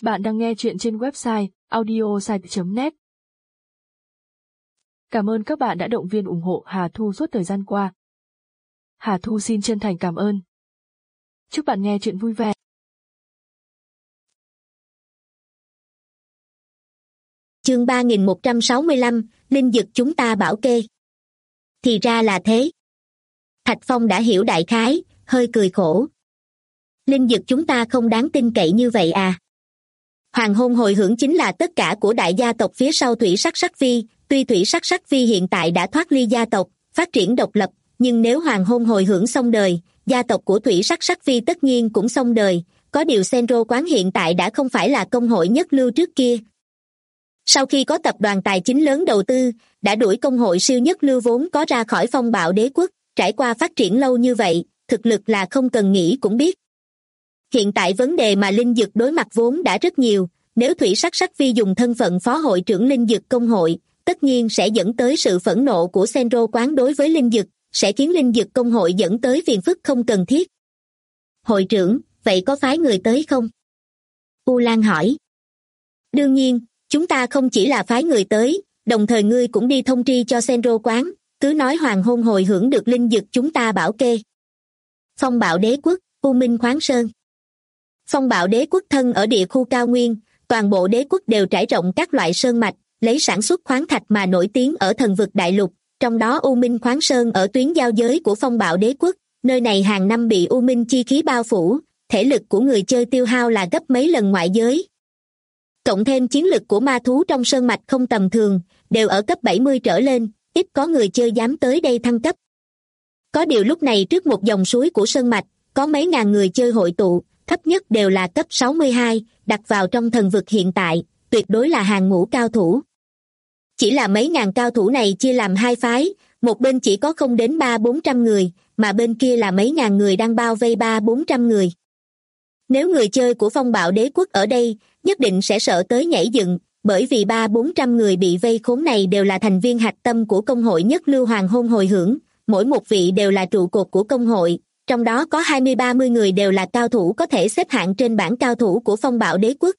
Bạn đang nghe chuyện trên website audiosite.net. Cảm ơn các bạn đã động viên ủng hộ Hà Thu suốt thời gian qua. Hà Thu xin chân thành cảm ơn. Chúc bạn nghe chuyện vui vẻ. Chương 3165, Linh dực chúng ta bảo kê. Thì ra là thế. Thạch Phong đã hiểu đại khái, hơi cười khổ. Linh dực chúng ta không đáng tin cậy như vậy à? Hoàng hôn hồi hưởng chính là tất cả của đại gia tộc phía sau Thủy Sắc Sắc Vi. Tuy Thủy Sắc Sắc Vi hiện tại đã thoát ly gia tộc, phát triển độc lập, nhưng nếu hoàng hôn hồi hưởng xong đời, gia tộc của Thủy Sắc Sắc Vi tất nhiên cũng xong đời. Có điều Senro quán hiện tại đã không phải là công hội nhất lưu trước kia. Sau khi có tập đoàn tài chính lớn đầu tư, đã đuổi công hội siêu nhất lưu vốn có ra khỏi phong bạo đế quốc, trải qua phát triển lâu như vậy, thực lực là không cần nghĩ cũng biết. Hiện tại vấn đề mà Linh Dực đối mặt vốn đã rất nhiều, nếu Thủy Sắc Sắc Vi dùng thân phận phó hội trưởng Linh Dực công hội, tất nhiên sẽ dẫn tới sự phẫn nộ của Senro quán đối với Linh Dực, sẽ khiến Linh Dực công hội dẫn tới phiền phức không cần thiết. Hội trưởng, vậy có phái người tới không? U Lan hỏi. Đương nhiên, chúng ta không chỉ là phái người tới, đồng thời ngươi cũng đi thông tri cho Senro quán, cứ nói hoàng hôn hồi hưởng được Linh Dực chúng ta bảo kê. Phong bạo đế quốc, U Minh Khoáng Sơn. Phong bạo đế quốc thân ở địa khu cao nguyên, toàn bộ đế quốc đều trải rộng các loại sơn mạch, lấy sản xuất khoáng thạch mà nổi tiếng ở thần vực đại lục, trong đó U Minh Khoáng Sơn ở tuyến giao giới của phong bạo đế quốc, nơi này hàng năm bị U Minh chi khí bao phủ, thể lực của người chơi tiêu hao là gấp mấy lần ngoại giới. Cộng thêm chiến lực của ma thú trong sơn mạch không tầm thường, đều ở cấp 70 trở lên, ít có người chơi dám tới đây thăng cấp. Có điều lúc này trước một dòng suối của sơn mạch, có mấy ngàn người chơi hội tụ, thấp nhất đều là cấp 62, đặt vào trong thần vực hiện tại, tuyệt đối là hàng ngũ cao thủ. Chỉ là mấy ngàn cao thủ này chia làm hai phái, một bên chỉ có không đến 300-400 người, mà bên kia là mấy ngàn người đang bao vây 300-400 người. Nếu người chơi của phong bạo đế quốc ở đây, nhất định sẽ sợ tới nhảy dựng, bởi vì 300-400 người bị vây khốn này đều là thành viên hạch tâm của công hội nhất lưu hoàng hôn hồi hưởng, mỗi một vị đều là trụ cột của công hội, trong đó có 20-30 người đều là cao thủ có thể xếp hạng trên bảng cao thủ của phong bạo đế quốc.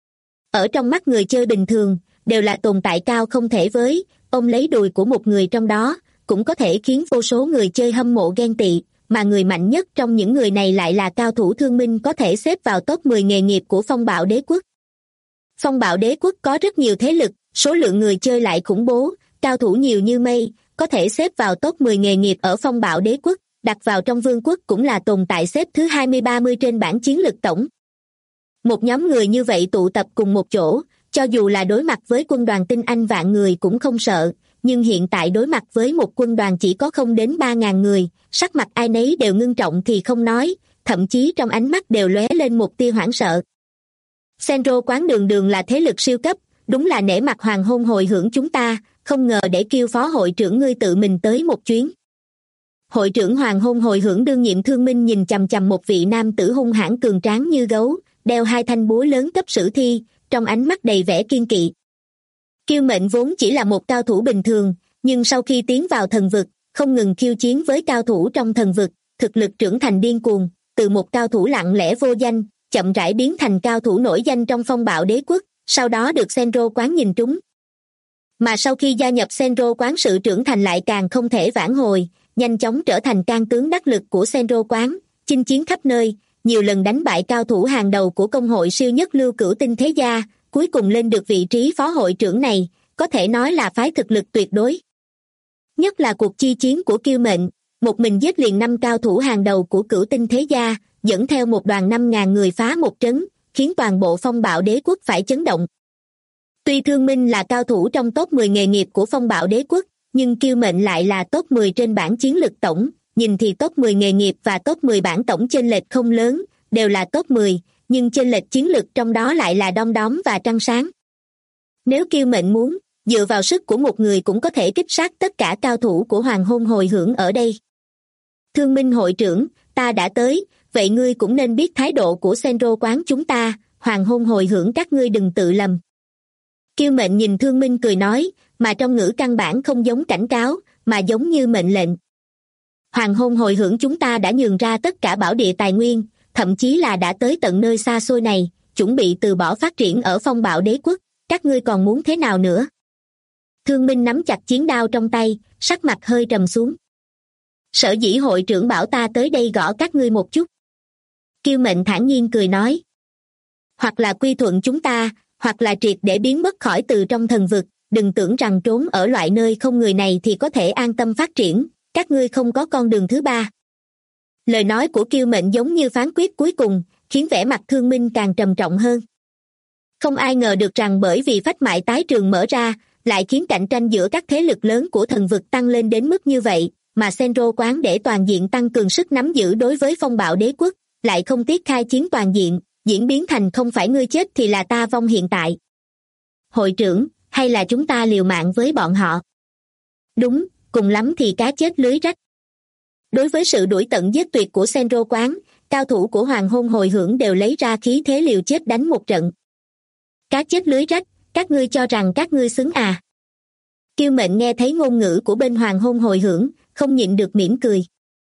Ở trong mắt người chơi bình thường, đều là tồn tại cao không thể với, ôm lấy đùi của một người trong đó, cũng có thể khiến vô số người chơi hâm mộ ghen tị, mà người mạnh nhất trong những người này lại là cao thủ thương minh có thể xếp vào top 10 nghề nghiệp của phong bạo đế quốc. Phong bạo đế quốc có rất nhiều thế lực, số lượng người chơi lại khủng bố, cao thủ nhiều như mây, có thể xếp vào top 10 nghề nghiệp ở phong bạo đế quốc, đặt vào trong vương quốc cũng là tồn tại xếp thứ 20-30 trên bảng chiến lực tổng. Một nhóm người như vậy tụ tập cùng một chỗ, cho dù là đối mặt với quân đoàn tinh anh vạn người cũng không sợ, nhưng hiện tại đối mặt với một quân đoàn chỉ có không đến 3.000 người, sắc mặt ai nấy đều ngưng trọng thì không nói, thậm chí trong ánh mắt đều lóe lên một tia hoảng sợ. Senro quán đường đường là thế lực siêu cấp, đúng là nể mặt hoàng hôn hồi hưởng chúng ta, không ngờ để kêu phó hội trưởng ngươi tự mình tới một chuyến. Hội trưởng hoàng hôn hồi hưởng đương nhiệm Thương Minh nhìn chằm chằm một vị nam tử hung hãn cường tráng như gấu, đeo hai thanh búa lớn cấp sử thi, trong ánh mắt đầy vẻ kiên kỵ. Kiêu Mệnh vốn chỉ là một cao thủ bình thường, nhưng sau khi tiến vào thần vực, không ngừng khiêu chiến với cao thủ trong thần vực, thực lực trưởng thành điên cuồng, từ một cao thủ lặng lẽ vô danh, chậm rãi biến thành cao thủ nổi danh trong phong bạo đế quốc, sau đó được Senro quán nhìn trúng. Mà sau khi gia nhập Senro quán sự trưởng thành lại càng không thể vãn hồi, nhanh chóng trở thành can tướng đắc lực của Senro quán, chinh chiến khắp nơi, nhiều lần đánh bại cao thủ hàng đầu của công hội siêu nhất lưu Cửu Tinh Thế Gia, cuối cùng lên được vị trí phó hội trưởng này, có thể nói là phái thực lực tuyệt đối. Nhất là cuộc chi chiến của Kiêu Mệnh, một mình giết liền 5 cao thủ hàng đầu của Cửu Tinh Thế Gia, dẫn theo một đoàn 5.000 người phá một trấn, khiến toàn bộ phong bạo đế quốc phải chấn động. Tuy Thương Minh là cao thủ trong top 10 nghề nghiệp của phong bạo đế quốc, nhưng Kiêu Mệnh lại là top 10 trên bảng chiến lực tổng, nhìn thì top 10 nghề nghiệp và top 10 bảng tổng chênh lệch không lớn, đều là top 10, nhưng chênh lệch chiến lực trong đó lại là đom đóm và trăng sáng. Nếu Kiêu Mệnh muốn, dựa vào sức của một người cũng có thể kích sát tất cả cao thủ của hoàng hôn hồi hưởng ở đây. Thương Minh hội trưởng, ta đã tới, vậy ngươi cũng nên biết thái độ của Senro quán chúng ta, hoàng hôn hồi hưởng các ngươi đừng tự lầm. Kiêu Mệnh nhìn Thương Minh cười nói, mà trong ngữ căn bản không giống cảnh cáo, mà giống như mệnh lệnh. Hoàng hôn hồi hưởng chúng ta đã nhường ra tất cả bảo địa tài nguyên, thậm chí là đã tới tận nơi xa xôi này, chuẩn bị từ bỏ phát triển ở Phong Bạo Đế quốc, các ngươi còn muốn thế nào nữa? Thương Minh nắm chặt chiến đao trong tay, sắc mặt hơi trầm xuống. Sở dĩ hội trưởng bảo ta tới đây gõ các ngươi một chút. Kiêu Mệnh thản nhiên cười nói. Hoặc là quy thuận chúng ta, hoặc là triệt để biến mất khỏi từ trong thần vực, đừng tưởng rằng trốn ở loại nơi không người này thì có thể an tâm phát triển, các ngươi không có con đường thứ ba. Lời nói của Kiêu Mệnh giống như phán quyết cuối cùng, khiến vẻ mặt Thương Minh càng trầm trọng hơn. Không ai ngờ được rằng bởi vì phách mại tái trường mở ra, lại khiến cạnh tranh giữa các thế lực lớn của thần vực tăng lên đến mức như vậy, mà Senro Quán để toàn diện tăng cường sức nắm giữ đối với Phong Bạo Đế quốc, lại không tiếc khai chiến toàn diện, diễn biến thành không phải ngươi chết thì là ta vong hiện tại. Hội trưởng, hay là chúng ta liều mạng với bọn họ? Đúng, cùng lắm thì cá chết lưới rách. Đối với sự đuổi tận giết tuyệt của Senro Quán, cao thủ của Hoàng Hôn Hồi Hưởng đều lấy ra khí thế liều chết đánh một trận. Cá chết lưới rách, các ngươi cho rằng các ngươi xứng à? Kiêu Mệnh nghe thấy ngôn ngữ của bên Hoàng Hôn Hồi Hưởng, không nhịn được mỉm cười.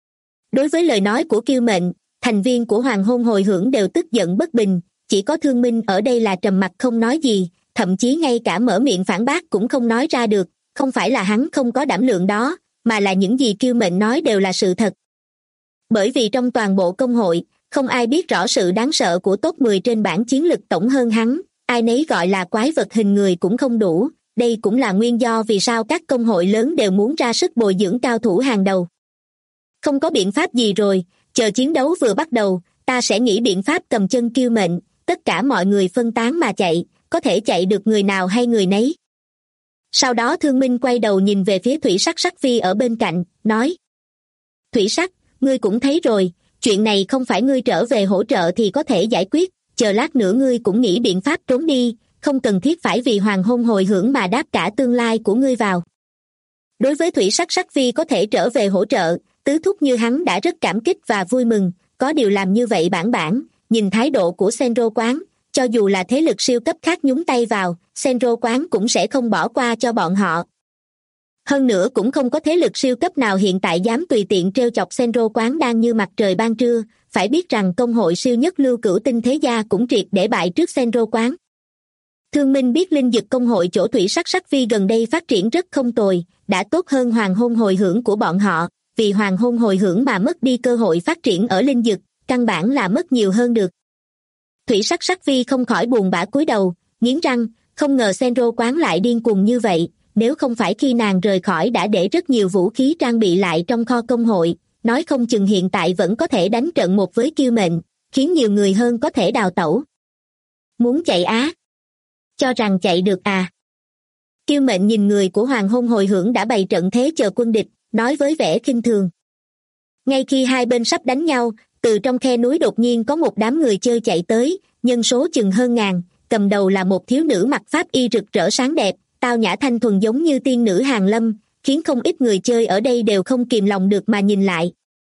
Đối với lời nói của Kiêu Mệnh, thành viên của Hoàng Hôn Hồi Hưởng đều tức giận bất bình, chỉ có Thương Minh ở đây là trầm mặc không nói gì, thậm chí ngay cả mở miệng phản bác cũng không nói ra được, không phải là hắn không có đảm lượng đó, mà là những gì Kiêu Mệnh nói đều là sự thật. Bởi vì trong toàn bộ công hội, không ai biết rõ sự đáng sợ của top 10 trên bảng chiến lực tổng hơn hắn, ai nấy gọi là quái vật hình người cũng không đủ, đây cũng là nguyên do vì sao các công hội lớn đều muốn ra sức bồi dưỡng cao thủ hàng đầu. Không có biện pháp gì rồi, chờ chiến đấu vừa bắt đầu, ta sẽ nghĩ biện pháp cầm chân Kiêu Mệnh, tất cả mọi người phân tán mà chạy, có thể chạy được người nào hay người nấy. Sau đó Thương Minh quay đầu nhìn về phía Thủy Sắc Sắc Phi ở bên cạnh, nói. Thủy Sắc, ngươi cũng thấy rồi, chuyện này không phải ngươi trở về hỗ trợ thì có thể giải quyết, chờ lát nữa ngươi cũng nghĩ biện pháp trốn đi, không cần thiết phải vì Hoàng Hôn Hồi Hưởng mà đáp cả tương lai của ngươi vào. Đối với Thủy Sắc Sắc Phi có thể trở về hỗ trợ, tứ thúc như hắn đã rất cảm kích và vui mừng, có điều làm như vậy bản, nhìn thái độ của Senro Quán, cho dù là thế lực siêu cấp khác nhúng tay vào, Senro Quán cũng sẽ không bỏ qua cho bọn họ. Hơn nữa cũng không có thế lực siêu cấp nào hiện tại dám tùy tiện trêu chọc Senro Quán đang như mặt trời ban trưa, phải biết rằng công hội siêu nhất lưu cửu tinh thế gia cũng triệt để bại trước Senro Quán. Thương Minh biết linh dực công hội chỗ Thủy Sắc Sắc Phi gần đây phát triển rất không tồi, đã tốt hơn Hoàng Hôn Hồi Hưởng của bọn họ, vì Hoàng Hôn Hồi Hưởng mà mất đi cơ hội phát triển ở linh dực, căn bản là mất nhiều hơn được. Thủy Sắc Sắc Phi không khỏi buồn bã cúi đầu, nghiến răng, không ngờ Senro Quán lại điên cuồng như vậy, nếu không phải khi nàng rời khỏi đã để rất nhiều vũ khí trang bị lại trong kho công hội, nói không chừng hiện tại vẫn có thể đánh trận một với Kiêu Mệnh, khiến nhiều người hơn có thể đào tẩu. Muốn chạy á? Cho rằng chạy được à? Kiêu Mệnh nhìn người của Hoàng Hôn Hồi Hưởng đã bày trận thế chờ quân địch, nói với vẻ khinh thường. Ngay khi hai bên sắp đánh nhau, từ trong khe núi đột nhiên có một đám người chơi chạy tới, nhân số chừng hơn ngàn, cầm đầu là một thiếu nữ mặc pháp y rực rỡ sáng đẹp, tao nhã thanh thuần giống như tiên nữ hàng lâm, khiến không ít người chơi ở đây đều không kìm lòng được mà nhìn lại.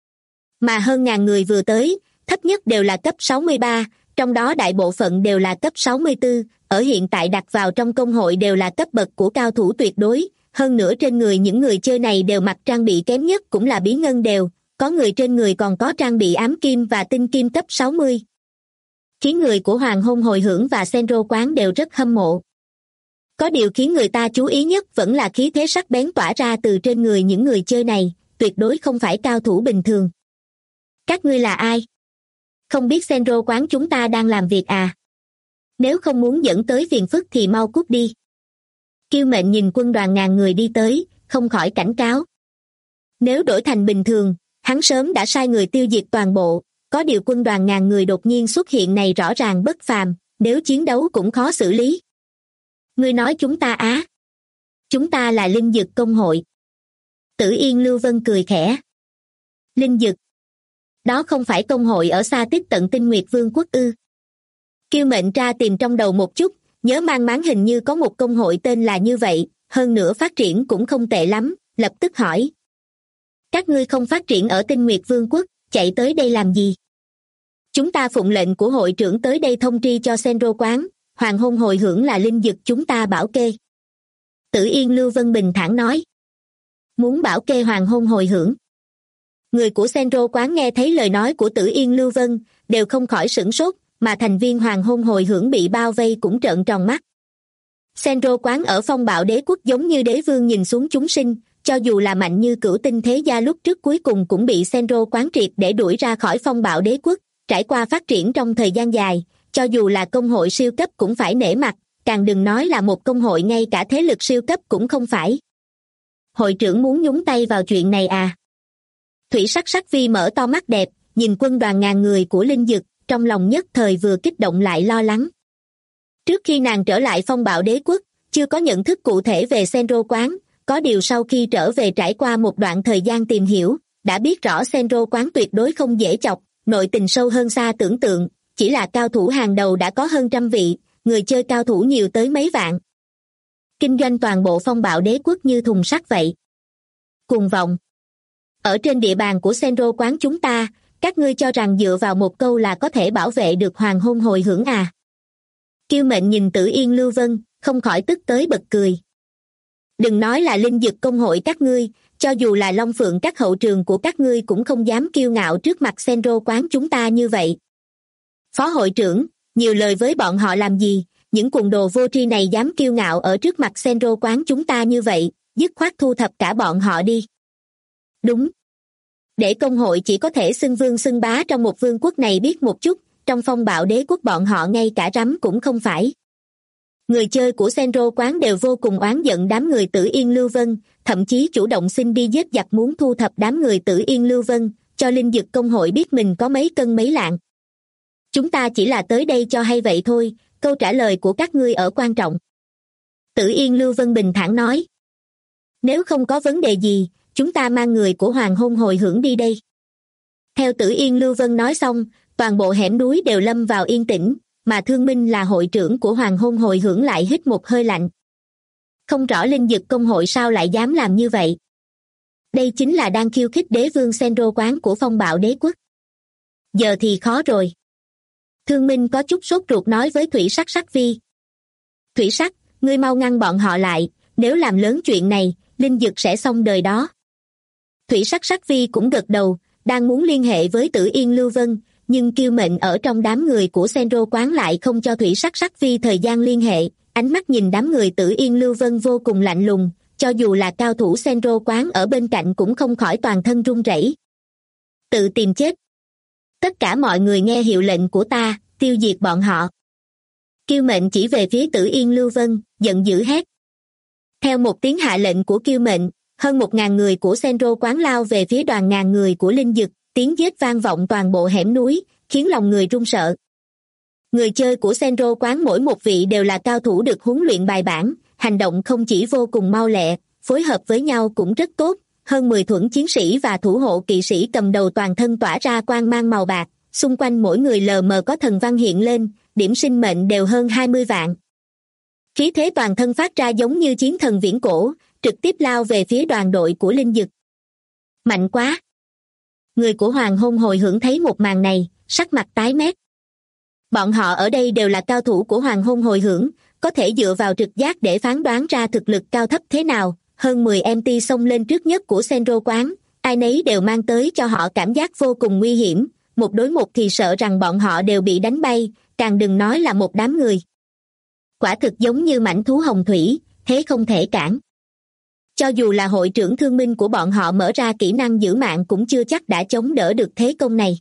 Mà hơn ngàn người vừa tới, thấp nhất đều là cấp 63, trong đó đại bộ phận đều là cấp 64, ở hiện tại đặt vào trong công hội đều là cấp bậc của cao thủ tuyệt đối, hơn nữa trên người những người chơi này đều mặc trang bị kém nhất cũng là bí ngân đều, có người trên người còn có trang bị ám kim và tinh kim cấp 60. Khiến người của Hoàng Hôn Hồi Hưởng và Senro Quán đều rất hâm mộ. Có điều khiến người ta chú ý nhất vẫn là khí thế sắc bén tỏa ra từ trên người những người chơi này, tuyệt đối không phải cao thủ bình thường. Các ngươi là ai? Không biết Senro Quán chúng ta đang làm việc à? Nếu không muốn dẫn tới phiền phức thì mau cút đi. Kiêu Mệnh nhìn quân đoàn ngàn người đi tới, không khỏi cảnh cáo. Nếu đổi thành bình thường, hắn sớm đã sai người tiêu diệt toàn bộ, có điều quân đoàn ngàn người đột nhiên xuất hiện này rõ ràng bất phàm, nếu chiến đấu cũng khó xử lý. Ngươi nói chúng ta á? Chúng ta là linh dực công hội. Tử Yên Lưu Vân cười khẽ. Linh dực? Đó không phải công hội ở xa tích tận Tinh Nguyệt Vương quốc ư? Kiêu Mệnh tra tìm trong đầu một chút, nhớ mang máng hình như có một công hội tên là như vậy, hơn nữa phát triển cũng không tệ lắm, lập tức hỏi. Các ngươi không phát triển ở Tinh Nguyệt Vương quốc, chạy tới đây làm gì? Chúng ta phụng lệnh của hội trưởng tới đây thông tri cho Senro Quán, Hoàng Hôn Hồi Hưởng là linh dực chúng ta bảo kê. Tử Yên Lưu Vân bình thản nói. Muốn bảo kê Hoàng Hôn Hồi Hưởng. Người của Senro Quán nghe thấy lời nói của Tử Yên Lưu Vân, đều không khỏi sửng sốt, mà thành viên hoàng hôn hồi hưởng bị bao vây cũng trợn tròn mắt. Senro quán ở phong bạo đế quốc giống như đế vương nhìn xuống chúng sinh, cho dù là mạnh như cửu tinh thế gia lúc trước cuối cùng cũng bị Senro quán triệt để đuổi ra khỏi phong bạo đế quốc. Trải qua phát triển trong thời gian dài, cho dù là công hội siêu cấp cũng phải nể mặt, càng đừng nói là một công hội ngay cả thế lực siêu cấp cũng không phải. Hội trưởng muốn nhúng tay vào chuyện này à? Thủy Sắc Sắc Vi mở to mắt đẹp, nhìn quân đoàn ngàn người của Linh Dực, trong lòng nhất thời vừa kích động lại lo lắng. Trước khi nàng trở lại phong bạo đế quốc, chưa có nhận thức cụ thể về Senro quán, có điều sau khi trở về trải qua một đoạn thời gian tìm hiểu, đã biết rõ Senro quán tuyệt đối không dễ chọc, nội tình sâu hơn xa tưởng tượng, chỉ là cao thủ hàng đầu đã có hơn 100 vị, người chơi cao thủ nhiều tới mấy vạn. Kinh doanh toàn bộ phong bạo đế quốc như thùng sắt vậy. Cuồng vọng. Ở trên địa bàn của Senro quán chúng ta, các ngươi cho rằng dựa vào một câu là có thể bảo vệ được hoàng hôn hồi hưởng à? Kiêu Mệnh nhìn Tử Yên Lưu Vân, không khỏi tức tới bật cười. Đừng nói là Linh Dực công hội các ngươi, cho dù là Long Phượng các hậu trường của các ngươi cũng không dám kiêu ngạo trước mặt Senro quán chúng ta như vậy. Phó hội trưởng, nhiều lời với bọn họ làm gì, những cuồng đồ vô tri này dám kiêu ngạo ở trước mặt Senro quán chúng ta như vậy, dứt khoát thu thập cả bọn họ đi. Đúng. Để công hội chỉ có thể xưng vương xưng bá trong một vương quốc này biết một chút, trong phong bạo đế quốc bọn họ ngay cả rắm cũng không phải. Người chơi của Senro quán đều vô cùng oán giận đám người Tử Yên Lưu Vân, thậm chí chủ động xin đi giết giặc muốn thu thập đám người Tử Yên Lưu Vân, cho Linh Dực công hội biết mình có mấy cân mấy lạng. Chúng ta chỉ là tới đây cho hay vậy thôi, câu trả lời của các ngươi ở quan trọng. Tử Yên Lưu Vân bình thản nói. Nếu không có vấn đề gì, chúng ta mang người của hoàng hôn hồi hưởng đi đây. Theo Tử Yên Lưu Vân nói xong, toàn bộ hẻm núi đều lâm vào yên tĩnh, mà Thương Minh là hội trưởng của hoàng hôn hồi hưởng lại hít một hơi lạnh. Không rõ Linh Dực công hội sao lại dám làm như vậy. Đây chính là đang khiêu khích đế vương Senro quán của phong bạo đế quốc. Giờ thì khó rồi. Thương Minh có chút sốt ruột nói với Thủy Sắc Sắc Vi. Thủy Sắc, ngươi mau ngăn bọn họ lại, nếu làm lớn chuyện này, Linh Dực sẽ xong đời đó. Thủy Sắc Sắc Vi cũng gật đầu, đang muốn liên hệ với Tử Yên Lưu Vân, nhưng Kiêu Mệnh ở trong đám người của Senro quán lại không cho Thủy Sắc Sắc Vi thời gian liên hệ, ánh mắt nhìn đám người Tử Yên Lưu Vân vô cùng lạnh lùng, cho dù là cao thủ Senro quán ở bên cạnh cũng không khỏi toàn thân run rẩy. Tự tìm chết. Tất cả mọi người nghe hiệu lệnh của ta, tiêu diệt bọn họ. Kiêu Mệnh chỉ về phía Tử Yên Lưu Vân, giận dữ hét. Theo một tiếng hạ lệnh của Kiêu Mệnh, hơn 1.000 người của Senro quán lao về phía đoàn ngàn người của Linh Dực, tiếng giết vang vọng toàn bộ hẻm núi, khiến lòng người run sợ. Người chơi của Senro quán mỗi một vị đều là cao thủ được huấn luyện bài bản, hành động không chỉ vô cùng mau lẹ, phối hợp với nhau cũng rất tốt, hơn 10 thuẫn chiến sĩ và thủ hộ kỵ sĩ cầm đầu toàn thân tỏa ra quang mang màu bạc, xung quanh mỗi người lờ mờ có thần văn hiện lên, điểm sinh mệnh đều hơn 20 vạn. Khí thế toàn thân phát ra giống như chiến thần viễn cổ, trực tiếp lao về phía đoàn đội của Linh Dực. Mạnh quá! Người của hoàng hôn hồi hưởng thấy một màn này, sắc mặt tái mét. Bọn họ ở đây đều là cao thủ của hoàng hôn hồi hưởng, có thể dựa vào trực giác để phán đoán ra thực lực cao thấp thế nào. Hơn 10 MT xông lên trước nhất của Senro quán, ai nấy đều mang tới cho họ cảm giác vô cùng nguy hiểm, một đối một thì sợ rằng bọn họ đều bị đánh bay, càng đừng nói là một đám người. Quả thực giống như mãnh thú hồng thủy, thế không thể cản. Cho dù là hội trưởng Thương Minh của bọn họ mở ra kỹ năng giữ mạng cũng chưa chắc đã chống đỡ được thế công này.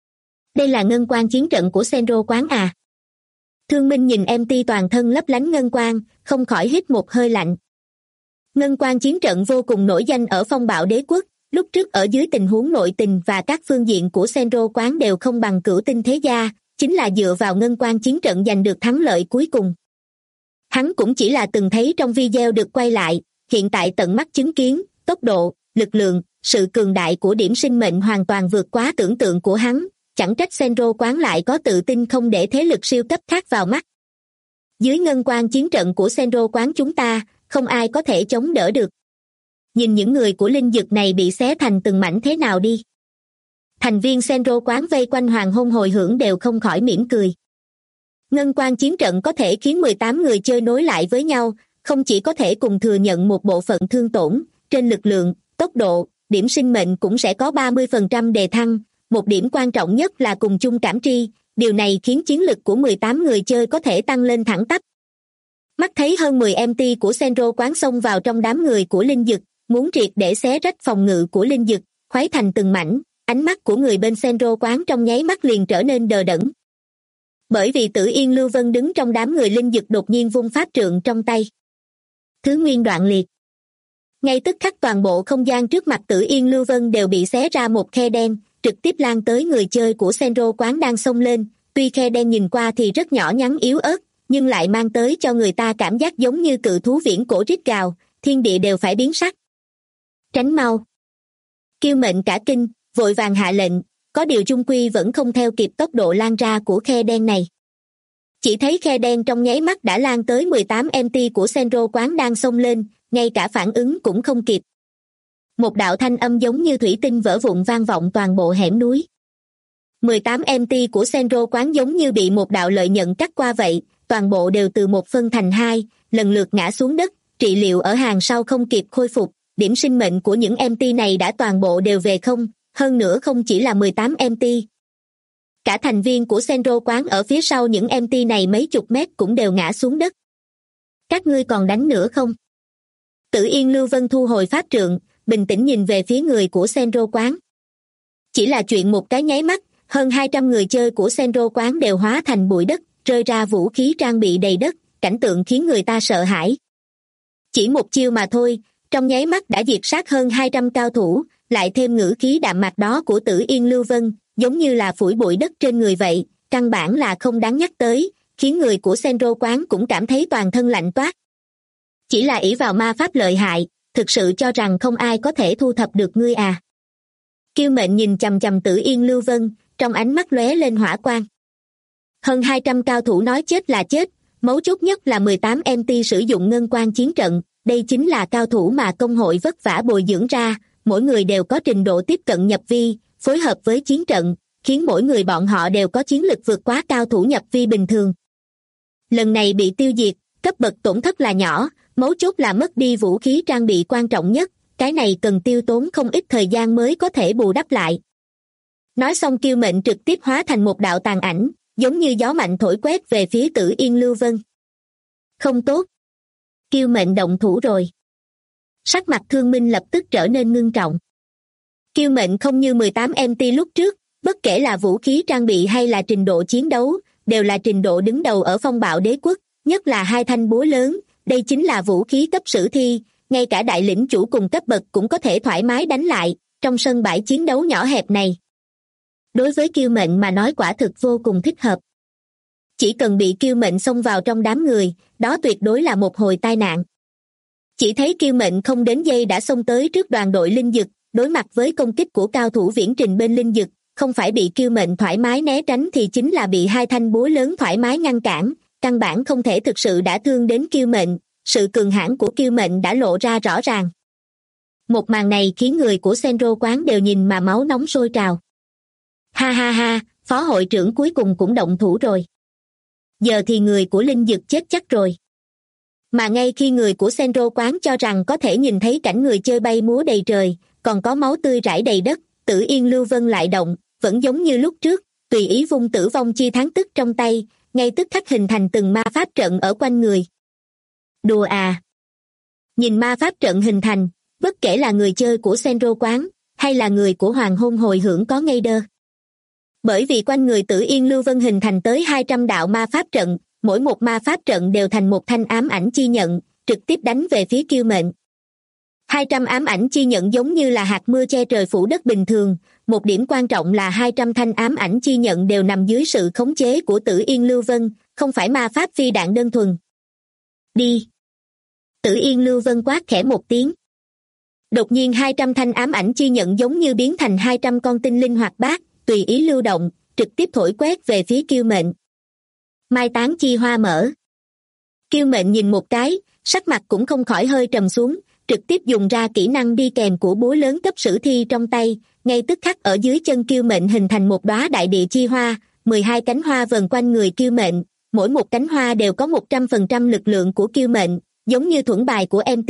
Đây là ngân quang chiến trận của Senro quán à? Thương Minh nhìn MT toàn thân lấp lánh ngân quang, không khỏi hít một hơi lạnh. Ngân quang chiến trận vô cùng nổi danh ở phong bạo đế quốc, lúc trước ở dưới tình huống nội tình và các phương diện của Senro quán đều không bằng cửu tinh thế gia, chính là dựa vào ngân quang chiến trận giành được thắng lợi cuối cùng. Hắn cũng chỉ là từng thấy trong video được quay lại, hiện tại tận mắt chứng kiến, tốc độ, lực lượng, sự cường đại của điểm sinh mệnh hoàn toàn vượt quá tưởng tượng của hắn, chẳng trách Senro quán lại có tự tin không để thế lực siêu cấp khác vào mắt. Dưới ngân quang chiến trận của Senro quán chúng ta, không ai có thể chống đỡ được. Nhìn những người của Linh Dực này bị xé thành từng mảnh thế nào đi. Thành viên Senro quán vây quanh hoàng hôn hồi hưởng đều không khỏi mỉm cười. Ngân quang chiến trận có thể khiến 18 người chơi nối lại với nhau, không chỉ có thể cùng thừa nhận một bộ phận thương tổn, trên lực lượng, tốc độ, điểm sinh mệnh cũng sẽ có 30% đề thăng, một điểm quan trọng nhất là cùng chung cảm tri, điều này khiến chiến lực của 18 người chơi có thể tăng lên thẳng tắp. Mắt thấy hơn 10 MT của Senro quán xông vào trong đám người của Linh Dực, muốn triệt để xé rách phòng ngự của Linh Dực, khoái thành từng mảnh, ánh mắt của người bên Senro quán trong nháy mắt liền trở nên đờ đẫn. Bởi vì Tử Yên Lưu Vân đứng trong đám người Linh Dực đột nhiên vung pháp trượng trong tay. Thứ nguyên đoạn liệt. Ngay tức khắc toàn bộ không gian trước mặt Tử Yên Lưu Vân đều bị xé ra một khe đen, trực tiếp lan tới người chơi của Senro quán đang xông lên. Tuy khe đen nhìn qua thì rất nhỏ nhắn yếu ớt, nhưng lại mang tới cho người ta cảm giác giống như cự thú viễn cổ rít gào, thiên địa đều phải biến sắc. Tránh mau. Kiêu Mệnh cả kinh, vội vàng hạ lệnh, có điều chung quy vẫn không theo kịp tốc độ lan ra của khe đen này. Chỉ thấy khe đen trong nháy mắt đã lan tới 18 MT của Senro quán đang xông lên, ngay cả phản ứng cũng không kịp. Một đạo thanh âm giống như thủy tinh vỡ vụn vang vọng toàn bộ hẻm núi. 18 MT của Senro quán giống như bị một đạo lợi nhận cắt qua vậy, toàn bộ đều từ một phân thành hai, lần lượt ngã xuống đất, trị liệu ở hàng sau không kịp khôi phục, điểm sinh mệnh của những MT này đã toàn bộ đều về không, hơn nữa không chỉ là 18 MT. Cả thành viên của Senro quán ở phía sau những MT này mấy chục mét cũng đều ngã xuống đất. Các ngươi còn đánh nữa không? Tử Yên Lưu Vân thu hồi pháp trượng, bình tĩnh nhìn về phía người của Senro quán. Chỉ là chuyện một cái nháy mắt, hơn 200 người chơi của Senro quán đều hóa thành bụi đất, rơi ra vũ khí trang bị đầy đất, cảnh tượng khiến người ta sợ hãi. Chỉ một chiêu mà thôi, trong nháy mắt đã diệt sát hơn 200 cao thủ, lại thêm ngữ khí đạm mạc đó của Tử Yên Lưu Vân, giống như là phủi bụi đất trên người vậy, căn bản là không đáng nhắc tới, khiến người của Senro quán cũng cảm thấy toàn thân lạnh toát. Chỉ là ỷ vào ma pháp lợi hại, thực sự cho rằng không ai có thể thu thập được ngươi à? Kiêu Mệnh nhìn chằm chằm Tử Yên Lưu Vân, trong ánh mắt lóe lên hỏa quang. Hơn 200 cao thủ nói chết là chết, mấu chốt nhất là 18 MT sử dụng ngân quan chiến trận, đây chính là cao thủ mà công hội vất vả bồi dưỡng ra, mỗi người đều có trình độ tiếp cận nhập vi, phối hợp với chiến trận, khiến mỗi người bọn họ đều có chiến lực vượt quá cao thủ nhập vi bình thường. Lần này bị tiêu diệt, cấp bậc tổn thất là nhỏ, mấu chốt là mất đi vũ khí trang bị quan trọng nhất, cái này cần tiêu tốn không ít thời gian mới có thể bù đắp lại. Nói xong Kiêu Mệnh trực tiếp hóa thành một đạo tàn ảnh, giống như gió mạnh thổi quét về phía Tử Yên Lưu Vân. Không tốt. Kiêu Mệnh động thủ rồi. Sắc mặt Thương Minh lập tức trở nên ngưng trọng. Kiêu Mệnh không như 18 MT lúc trước, bất kể là vũ khí trang bị hay là trình độ chiến đấu, đều là trình độ đứng đầu ở Phong Bạo Đế Quốc, nhất là hai thanh búa lớn, đây chính là vũ khí cấp sử thi, ngay cả đại lĩnh chủ cùng cấp bậc cũng có thể thoải mái đánh lại, trong sân bãi chiến đấu nhỏ hẹp này. Đối với Kiêu Mệnh mà nói quả thực vô cùng thích hợp. Chỉ cần bị Kiêu Mệnh xông vào trong đám người, đó tuyệt đối là một hồi tai nạn. Chỉ thấy Kiêu Mệnh không đến giây đã xông tới trước đoàn đội Linh Dực, đối mặt với công kích của cao thủ viễn trình bên Linh Dực, không phải bị Kiêu Mệnh thoải mái né tránh thì chính là bị hai thanh búa lớn thoải mái ngăn cản, căn bản không thể thực sự đã thương đến Kiêu Mệnh, sự cường hãn của Kiêu Mệnh đã lộ ra rõ ràng. Một màn này khiến người của Senro quán đều nhìn mà máu nóng sôi trào. Ha ha ha, phó hội trưởng cuối cùng cũng động thủ rồi. Giờ thì người của Linh Dực chết chắc rồi. Mà ngay khi người của Senro quán cho rằng có thể nhìn thấy cảnh người chơi bay múa đầy trời, còn có máu tươi rải đầy đất, Tử Yên Lưu Vân lại động, vẫn giống như lúc trước, tùy ý vung tử vong chi thắng tức trong tay, ngay tức khắc hình thành từng ma pháp trận ở quanh người. Đùa à? Nhìn ma pháp trận hình thành, bất kể là người chơi của Senro quán, hay là người của Hoàng Hôn Hồi Hưởng có ngây đơ. Bởi vì quanh người Tử Yên Lưu Vân hình thành tới 200 đạo ma pháp trận, mỗi một ma pháp trận đều thành một thanh ám ảnh chi nhận, trực tiếp đánh về phía Kiêu Mệnh. 200 ám ảnh chi nhận giống như là hạt mưa che trời phủ đất bình thường, một điểm quan trọng là 200 thanh ám ảnh chi nhận đều nằm dưới sự khống chế của Tử Yên Lưu Vân, không phải ma pháp phi đạn đơn thuần. Đi! Tử Yên Lưu Vân quát khẽ một tiếng. Đột nhiên 200 thanh ám ảnh chi nhận giống như biến thành 200 con tinh linh hoạt bát, tùy ý lưu động, trực tiếp thổi quét về phía Kiêu Mệnh. Mai tán chi hoa mở. Kiêu Mệnh nhìn một cái, sắc mặt cũng không khỏi hơi trầm xuống, trực tiếp dùng ra kỹ năng đi kèm của búa lớn cấp sử thi trong tay, ngay tức khắc ở dưới chân Kiêu Mệnh hình thành một đóa đại địa chi hoa, 12 cánh hoa vần quanh người Kiêu Mệnh, mỗi một cánh hoa đều có 100% lực lượng của Kiêu Mệnh, giống như thuẫn bài của MT.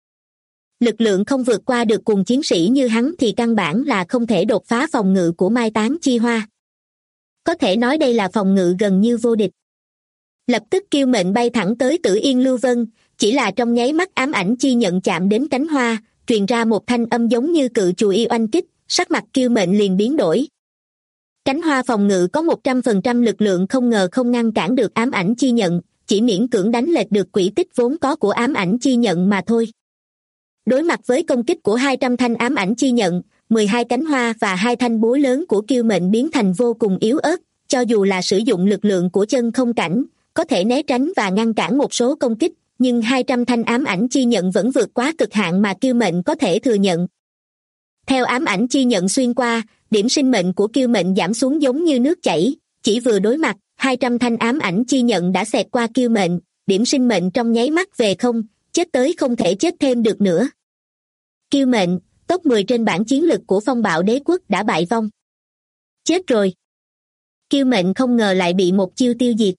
Lực lượng không vượt qua được cùng chiến sĩ như hắn thì căn bản là không thể đột phá phòng ngự của mai tán chi hoa. có thể nói đây là phòng ngự gần như vô địch. Lập tức Kiêu Mệnh bay thẳng tới Tử Yên Lưu Vân, chỉ là trong nháy mắt ám ảnh chi nhận chạm đến cánh hoa, truyền ra một thanh âm giống như cự chùy oanh kích, sắc mặt Kiêu Mệnh liền biến đổi. Cánh hoa phòng ngự có 100% lực lượng không ngờ không ngăn cản được ám ảnh chi nhận, chỉ miễn cưỡng đánh lệch được quỹ tích vốn có của ám ảnh chi nhận mà thôi. Đối mặt với công kích của 200 thanh ám ảnh chi nhận, 12 cánh hoa và 2 thanh búa lớn của Kiêu Mệnh biến thành vô cùng yếu ớt, cho dù là sử dụng lực lượng của chân không cảnh, có thể né tránh và ngăn cản một số công kích, nhưng 200 thanh ám ảnh chi nhận vẫn vượt quá cực hạn mà Kiêu Mệnh có thể thừa nhận. Theo ám ảnh chi nhận xuyên qua, điểm sinh mệnh của Kiêu Mệnh giảm xuống giống như nước chảy, chỉ vừa đối mặt, 200 thanh ám ảnh chi nhận đã xẹt qua Kiêu Mệnh, điểm sinh mệnh trong nháy mắt về không, chết tới không thể chết thêm được nữa. Kiêu Mệnh, top 10 trên bảng chiến lực của Phong Bạo Đế Quốc đã bại vong. Chết rồi. Kiêu Mệnh không ngờ lại bị một chiêu tiêu diệt.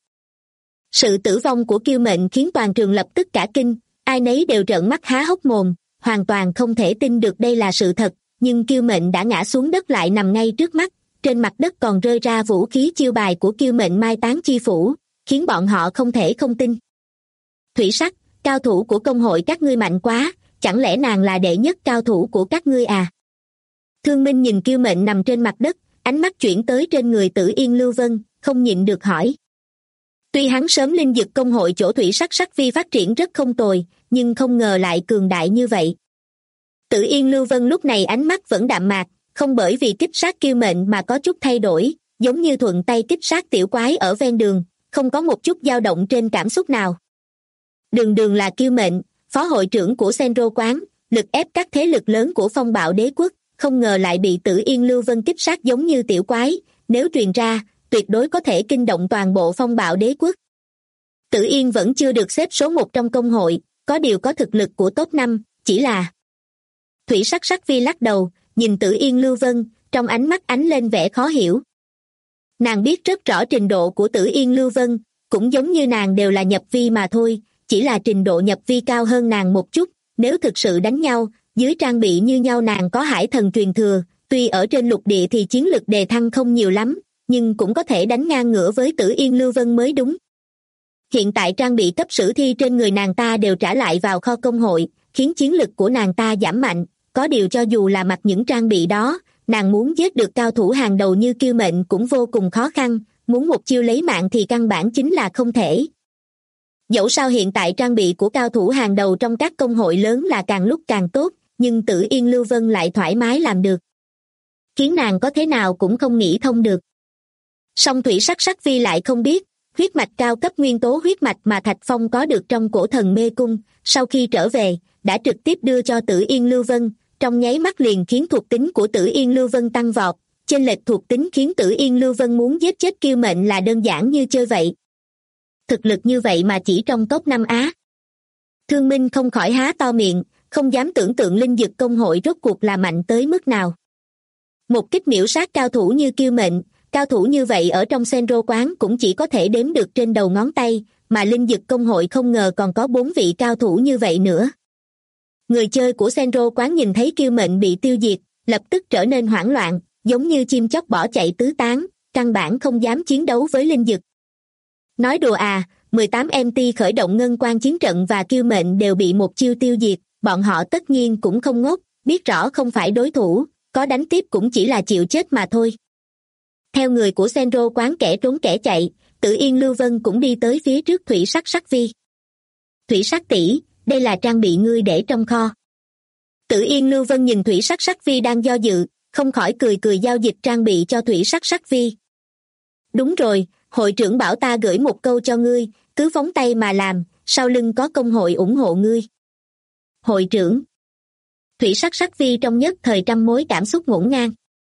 Sự tử vong của Kiêu Mệnh khiến toàn trường lập tức cả kinh, ai nấy đều trợn mắt há hốc mồm, hoàn toàn không thể tin được đây là sự thật, nhưng Kiêu Mệnh đã ngã xuống đất lại nằm ngay trước mắt, trên mặt đất còn rơi ra vũ khí chiêu bài của Kiêu Mệnh mai táng chi phủ, khiến bọn họ không thể không tin. Thủy Sắc, cao thủ của công hội các ngươi mạnh quá, chẳng lẽ nàng là đệ nhất cao thủ của các ngươi à? Thương Minh nhìn Kiêu Mệnh nằm trên mặt đất, ánh mắt chuyển tới trên người Tử Yên Lưu Vân, không nhịn được hỏi. Tuy hắn sớm linh dực công hội chỗ Thủy Sắc Sắc Vi phát triển rất không tồi, nhưng không ngờ lại cường đại như vậy. Tử Yên Lưu Vân lúc này ánh mắt vẫn đạm mạc, không bởi vì kích sát Kiêu Mệnh mà có chút thay đổi, giống như thuận tay kích sát tiểu quái ở ven đường, không có một chút dao động trên cảm xúc nào. Đường là Kiêu Mệnh, phó hội trưởng của Senro quán, lực ép các thế lực lớn của Phong Bạo Đế Quốc, không ngờ lại bị Tử Yên Lưu Vân kích sát giống như tiểu quái, nếu truyền ra, tuyệt đối có thể kinh động toàn bộ Phong Bạo Đế Quốc. Tử Yên vẫn chưa được xếp số 1 trong công hội, có điều có thực lực của top 5, chỉ là... Thủy Sắc Sắc Vi lắc đầu, nhìn Tử Yên Lưu Vân, trong ánh mắt ánh lên vẻ khó hiểu. Nàng biết rất rõ trình độ của Tử Yên Lưu Vân, cũng giống như nàng đều là nhập vi mà thôi, chỉ là trình độ nhập vi cao hơn nàng một chút, nếu thực sự đánh nhau, dưới trang bị như nhau nàng có hải thần truyền thừa, tuy ở trên lục địa thì chiến lực đề thăng không nhiều lắm, nhưng cũng có thể đánh ngang ngửa với Tử Yên Lưu Vân mới đúng. Hiện tại trang bị cấp sử thi trên người nàng ta đều trả lại vào kho công hội, khiến chiến lực của nàng ta giảm mạnh, có điều cho dù là mặc những trang bị đó, nàng muốn giết được cao thủ hàng đầu như Kiêu Mệnh cũng vô cùng khó khăn, muốn một chiêu lấy mạng thì căn bản chính là không thể. Dẫu sao hiện tại trang bị của cao thủ hàng đầu trong các công hội lớn là càng lúc càng tốt, nhưng Tử Yên Lưu Vân lại thoải mái làm được, khiến nàng có thế nào cũng không nghĩ thông được. Song Thủy Sắc Sắc Vi lại không biết, huyết mạch cao cấp nguyên tố huyết mạch mà Thạch Phong có được trong cổ thần mê cung, sau khi trở về, đã trực tiếp đưa cho Tử Yên Lưu Vân, trong nháy mắt liền khiến thuộc tính của Tử Yên Lưu Vân tăng vọt, chênh lệch thuộc tính khiến Tử Yên Lưu Vân muốn giết chết Kiêu Mệnh là đơn giản như chơi vậy. Thực lực như vậy mà chỉ trong top 5 Á. Thương Minh không khỏi há to miệng, không dám tưởng tượng linh dực công hội rốt cuộc là mạnh tới mức nào. Một kích miểu sát cao thủ như Kiêu Mệnh, cao thủ như vậy ở trong Senro quán cũng chỉ có thể đếm được trên đầu ngón tay, mà linh dực công hội không ngờ còn có 4 vị cao thủ như vậy nữa. Người chơi của Senro quán nhìn thấy Kiêu Mệnh bị tiêu diệt, lập tức trở nên hoảng loạn, giống như chim chóc bỏ chạy tứ tán, căn bản không dám chiến đấu với linh dực. Nói đùa à, 18 MT khởi động ngân quan chiến trận và Kiêu Mệnh đều bị một chiêu tiêu diệt, bọn họ tất nhiên cũng không ngốc, biết rõ không phải đối thủ, có đánh tiếp cũng chỉ là chịu chết mà thôi. Theo người của Senro quán kẻ trốn kẻ chạy, Tử Yên Lưu Vân cũng đi tới phía trước Thủy Sắc Sắc Vi. Thủy Sắc tỷ, đây là trang bị ngươi để trong kho. Tử Yên Lưu Vân nhìn Thủy Sắc Sắc Vi đang do dự, không khỏi cười giao dịch trang bị cho Thủy Sắc Sắc Vi. Đúng rồi, hội trưởng bảo ta gửi một câu cho ngươi, cứ phóng tay mà làm, sau lưng có công hội ủng hộ ngươi. Hội trưởng. Thủy Sắc Sắc Vi trong nhất thời trăm mối cảm xúc ngổn ngang.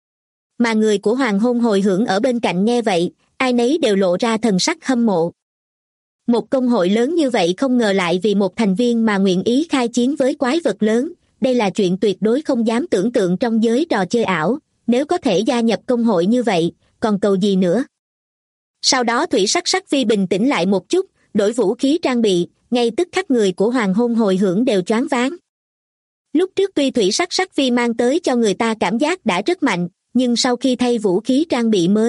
Mà người của Hoàng Hôn hồi hưởng ở bên cạnh nghe vậy, ai nấy đều lộ ra thần sắc hâm mộ. Một công hội lớn như vậy không ngờ lại vì một thành viên mà nguyện ý khai chiến với quái vật lớn, đây là chuyện tuyệt đối không dám tưởng tượng trong giới trò chơi ảo, nếu có thể gia nhập công hội như vậy, còn cầu gì nữa. Sau đó Thủy Sắc Sắc Vi bình tĩnh lại một chút, đổi vũ khí trang bị, ngay tức khắc người của Hoàng Hôn hồi hưởng đều choáng váng. Lúc trước tuy Thủy Sắc Sắc Vi mang tới cho người ta cảm giác đã rất mạnh, nhưng sau khi thay vũ khí trang bị mới,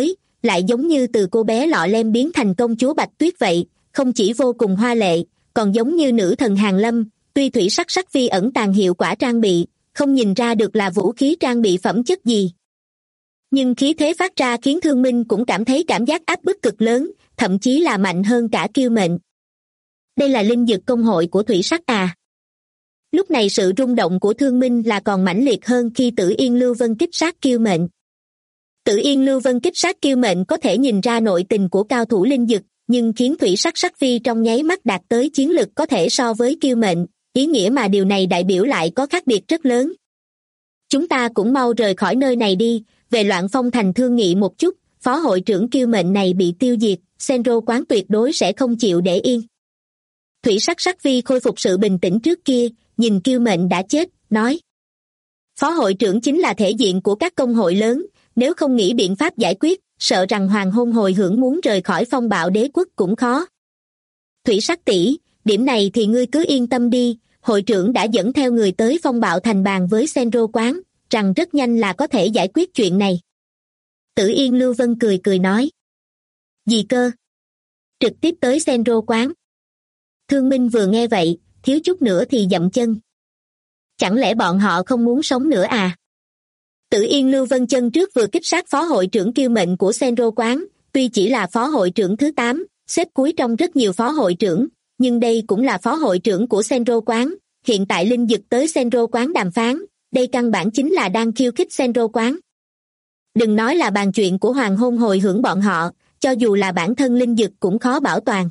lại giống như từ cô bé lọ lem biến thành công chúa Bạch Tuyết vậy, không chỉ vô cùng hoa lệ, còn giống như nữ thần hàn lâm. Tuy thủy sắc sắc vi ẩn tàng hiệu quả trang bị, không nhìn ra được là vũ khí trang bị phẩm chất gì, nhưng khí thế phát ra khiến Thương Minh cũng cảm thấy cảm giác áp bức cực lớn, thậm chí là mạnh hơn cả kiêu mệnh. Đây là linh dược công hội của thủy sắc à? Lúc này sự rung động của Thương Minh là còn mãnh liệt hơn khi Tử Yên Lưu Vân kích sát kiêu mệnh. Tử Yên Lưu Vân kích sát kiêu mệnh có thể nhìn ra nội tình của cao thủ linh dược, nhưng khiến thủy sắc sắc vi trong nháy mắt đạt tới chiến lực có thể so với kiêu mệnh, ý nghĩa mà điều này đại biểu lại có khác biệt rất lớn. Chúng ta cũng mau rời khỏi nơi này đi, về Loạn Phong Thành thương nghị một chút, phó hội trưởng kiêu mệnh này bị tiêu diệt, Senro quán tuyệt đối sẽ không chịu để yên. Thủy sắc sắc vi khôi phục sự bình tĩnh trước kia, nhìn kiêu mệnh đã chết, nói. Phó hội trưởng chính là thể diện của các công hội lớn, nếu không nghĩ biện pháp giải quyết, sợ rằng hoàng hôn hồi hưởng muốn rời khỏi Phong Bạo Đế quốc cũng khó. Thủy sắc tỷ, điểm này thì ngươi cứ yên tâm đi, hội trưởng đã dẫn theo người tới Phong Bạo Thành bàn với Senro quán, rằng rất nhanh là có thể giải quyết chuyện này. Tử Yên Lưu Vân cười cười nói. Gì cơ? Trực tiếp tới Senro quán. Thương Minh vừa nghe vậy, thiếu chút nữa thì dậm chân. Chẳng lẽ bọn họ không muốn sống nữa à? Tử Yên Lưu Vân chân trước vừa kích sát phó hội trưởng kiêu mệnh của Senro quán, tuy chỉ là phó hội trưởng thứ 8, xếp cuối trong rất nhiều phó hội trưởng, nhưng đây cũng là phó hội trưởng của Senro quán, hiện tại linh dực tới Senro quán đàm phán, đây căn bản chính là đang khiêu khích Senro quán. Đừng nói là bàn chuyện của hoàng hôn hồi hưởng bọn họ, cho dù là bản thân linh dực cũng khó bảo toàn.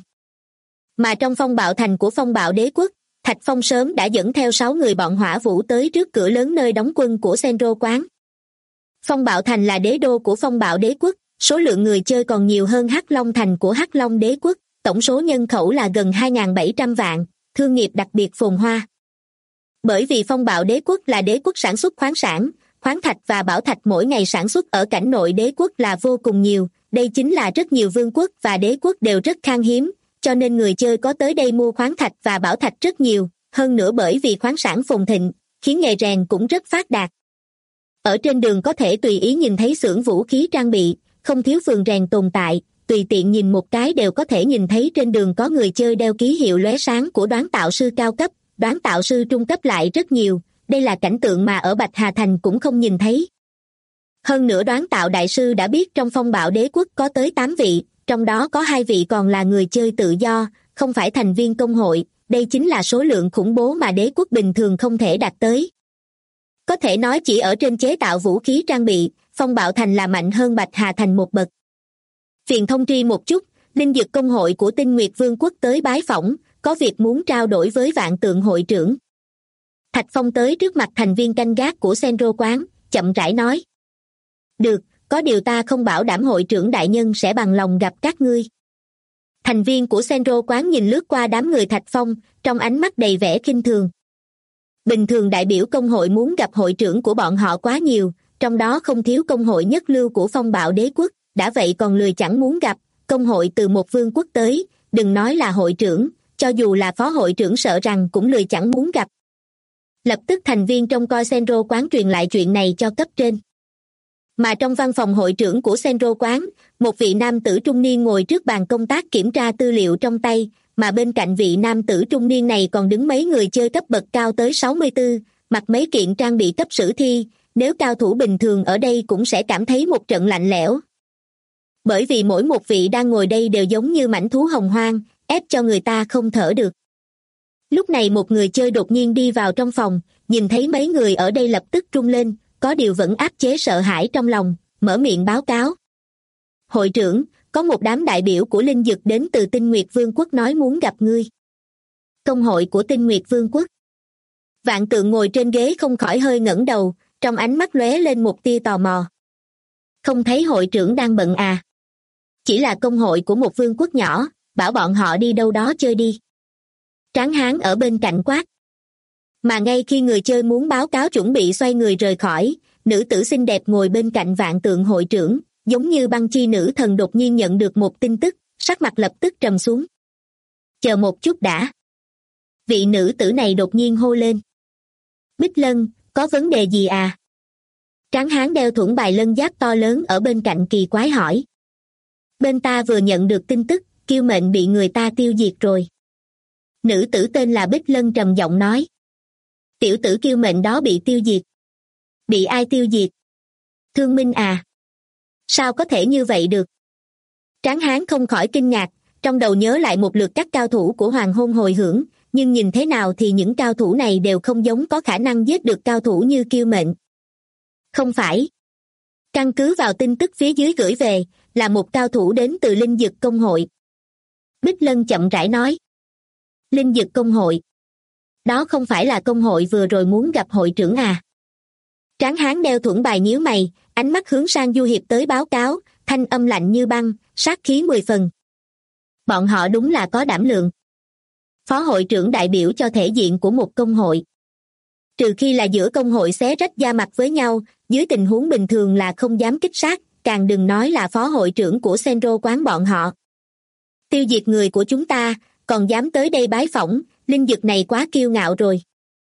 Mà trong Phong Bạo Thành của Phong Bạo Đế quốc, Thạch Phong sớm đã dẫn theo 6 người bọn hỏa vũ tới trước cửa lớn nơi đóng quân của Senro quán. Phong Bạo Thành là đế đô của Phong Bạo Đế quốc, số lượng người chơi còn nhiều hơn Hắc Long Thành của Hắc Long Đế quốc, tổng số nhân khẩu là gần 2.700 vạn, thương nghiệp đặc biệt phồn hoa. Bởi vì Phong Bạo Đế quốc là đế quốc sản xuất khoáng sản, khoáng thạch và bảo thạch mỗi ngày sản xuất ở cảnh nội đế quốc là vô cùng nhiều, đây chính là rất nhiều vương quốc và đế quốc đều rất khan hiếm, cho nên người chơi có tới đây mua khoáng thạch và bảo thạch rất nhiều, hơn nữa bởi vì khoáng sản phồn thịnh, khiến nghề rèn cũng rất phát đạt. Ở trên đường có thể tùy ý nhìn thấy xưởng vũ khí trang bị, không thiếu phường rèn tồn tại, tùy tiện nhìn một cái đều có thể nhìn thấy trên đường có người chơi đeo ký hiệu lóe sáng của đoán tạo sư cao cấp, đoán tạo sư trung cấp lại rất nhiều, đây là cảnh tượng mà ở Bạch Hà Thành cũng không nhìn thấy. Hơn nữa đoán tạo đại sư đã biết trong Phong Bạo Đế quốc có tới 8 vị, trong đó có 2 vị còn là người chơi tự do, không phải thành viên công hội, đây chính là số lượng khủng bố mà đế quốc bình thường không thể đạt tới. Có thể nói chỉ ở trên chế tạo vũ khí trang bị, Phong Bạo Thành là mạnh hơn Bạch Hà Thành một bậc. Phiền thông tri một chút, linh dược công hội của Tinh Nguyệt Vương quốc tới bái phỏng, có việc muốn trao đổi với Vạn Tượng hội trưởng. Thạch Phong tới trước mặt thành viên canh gác của Senro quán, chậm rãi nói. Được, có điều ta không bảo đảm hội trưởng đại nhân sẽ bằng lòng gặp các ngươi. Thành viên của Senro quán nhìn lướt qua đám người Thạch Phong, trong ánh mắt đầy vẻ khinh thường. Bình thường đại biểu công hội muốn gặp hội trưởng của bọn họ quá nhiều, trong đó không thiếu công hội nhất lưu của Phong Bạo Đế quốc, đã vậy còn lười chẳng muốn gặp, công hội từ một vương quốc tới, đừng nói là hội trưởng, cho dù là phó hội trưởng sợ rằng cũng lười chẳng muốn gặp. Lập tức thành viên trong coi Senro quán truyền lại chuyện này cho cấp trên. Mà trong văn phòng hội trưởng của Senro quán, một vị nam tử trung niên ngồi trước bàn công tác kiểm tra tư liệu trong tay, mà bên cạnh vị nam tử trung niên này còn đứng mấy người chơi cấp bậc cao tới 64, mặc mấy kiện trang bị cấp sử thi, nếu cao thủ bình thường ở đây cũng sẽ cảm thấy một trận lạnh lẽo. Bởi vì mỗi một vị đang ngồi đây đều giống như mãnh thú hồng hoang, ép cho người ta không thở được. Lúc này một người chơi đột nhiên đi vào trong phòng, nhìn thấy mấy người ở đây lập tức run lên, có điều vẫn áp chế sợ hãi trong lòng, mở miệng báo cáo. Hội trưởng, có một đám đại biểu của linh dực đến từ Tinh Nguyệt Vương quốc nói muốn gặp ngươi. Công hội của Tinh Nguyệt Vương quốc. Vạn Tượng ngồi trên ghế không khỏi hơi ngẩng đầu, trong ánh mắt lóe lên một tia tò mò. Không thấy hội trưởng đang bận à? Chỉ là công hội của một vương quốc nhỏ, bảo bọn họ đi đâu đó chơi đi. Tráng hán ở bên cạnh quát. Mà ngay khi người chơi muốn báo cáo chuẩn bị xoay người rời khỏi, nữ tử xinh đẹp ngồi bên cạnh Vạn Tượng hội trưởng, giống như băng chi nữ thần đột nhiên nhận được một tin tức, sắc mặt lập tức trầm xuống. Chờ một chút đã. Vị nữ tử này đột nhiên hô lên. Bích Lân, có vấn đề gì à? Tráng hán đeo thuẫn bài lân giáp to lớn ở bên cạnh kỳ quái hỏi. Bên ta vừa nhận được tin tức, Kiêu Mệnh bị người ta tiêu diệt rồi. Nữ tử tên là Bích Lân trầm giọng nói. Tiểu tử Kiêu Mệnh đó bị tiêu diệt. Bị ai tiêu diệt? Thương Minh à? Sao có thể như vậy được? Tráng hán không khỏi kinh ngạc, trong đầu nhớ lại một lượt các cao thủ của Hoàng Hôn hồi hưởng, nhưng nhìn thế nào thì những cao thủ này đều không giống có khả năng giết được cao thủ như Kiêu Mệnh. Không phải. Căn cứ vào tin tức phía dưới gửi về, là một cao thủ đến từ Linh Dực Công hội. Bích Lân chậm rãi nói. Linh Dực Công hội. Đó không phải là công hội vừa rồi muốn gặp hội trưởng à? Tráng hán đeo thuẫn bài nhíu mày, ánh mắt hướng sang Du Hiệp tới báo cáo, thanh âm lạnh như băng, sát khí 10 phần. Bọn họ đúng là có đảm lượng. Phó hội trưởng đại biểu cho thể diện của một công hội. Trừ khi là giữa công hội xé rách da mặt với nhau, dưới tình huống bình thường là không dám kích sát, càng đừng nói là phó hội trưởng của Senro quán bọn họ. Tiêu diệt người của chúng ta, còn dám tới đây bái phỏng, linh dực này quá kiêu ngạo rồi.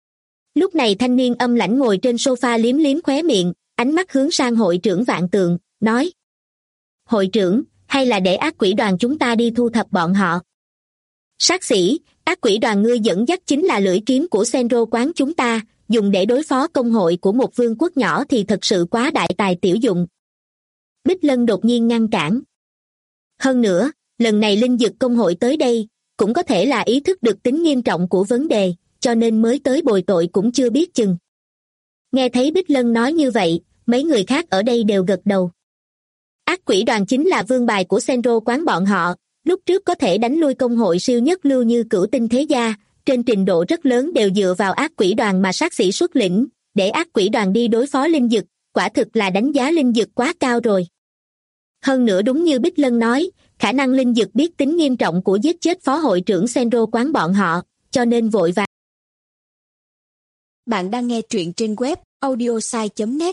Lúc này thanh niên âm lãnh ngồi trên sofa liếm liếm khóe miệng, ánh mắt hướng sang hội trưởng Vạn Tượng, nói. Hội trưởng, hay là để ác quỷ đoàn chúng ta đi thu thập bọn họ? Sát sĩ, ác quỷ đoàn ngươi dẫn dắt chính là lưỡi kiếm của Senro quán chúng ta, dùng để đối phó công hội của một vương quốc nhỏ thì thật sự quá đại tài tiểu dụng. Bích Lân đột nhiên ngăn cản. Hơn nữa, lần này linh dực công hội tới đây, cũng có thể là ý thức được tính nghiêm trọng của vấn đề, cho nên mới tới bồi tội cũng chưa biết chừng. Nghe thấy Bích Lân nói như vậy, mấy người khác ở đây đều gật đầu. Ác quỷ đoàn chính là vương bài của Senro quán bọn họ, lúc trước có thể đánh lui công hội siêu nhất lưu như Cửu Tinh Thế Gia, trên trình độ rất lớn đều dựa vào ác quỷ đoàn mà sát sĩ xuất lĩnh, để ác quỷ đoàn đi đối phó linh dực, quả thực là đánh giá linh dực quá cao rồi. Hơn nữa đúng như Bích Lân nói, khả năng linh dực biết tính nghiêm trọng của giết chết phó hội trưởng Senro quán bọn họ, cho nên vội vàng. Bạn đang nghe truyện trên web audiosai.net.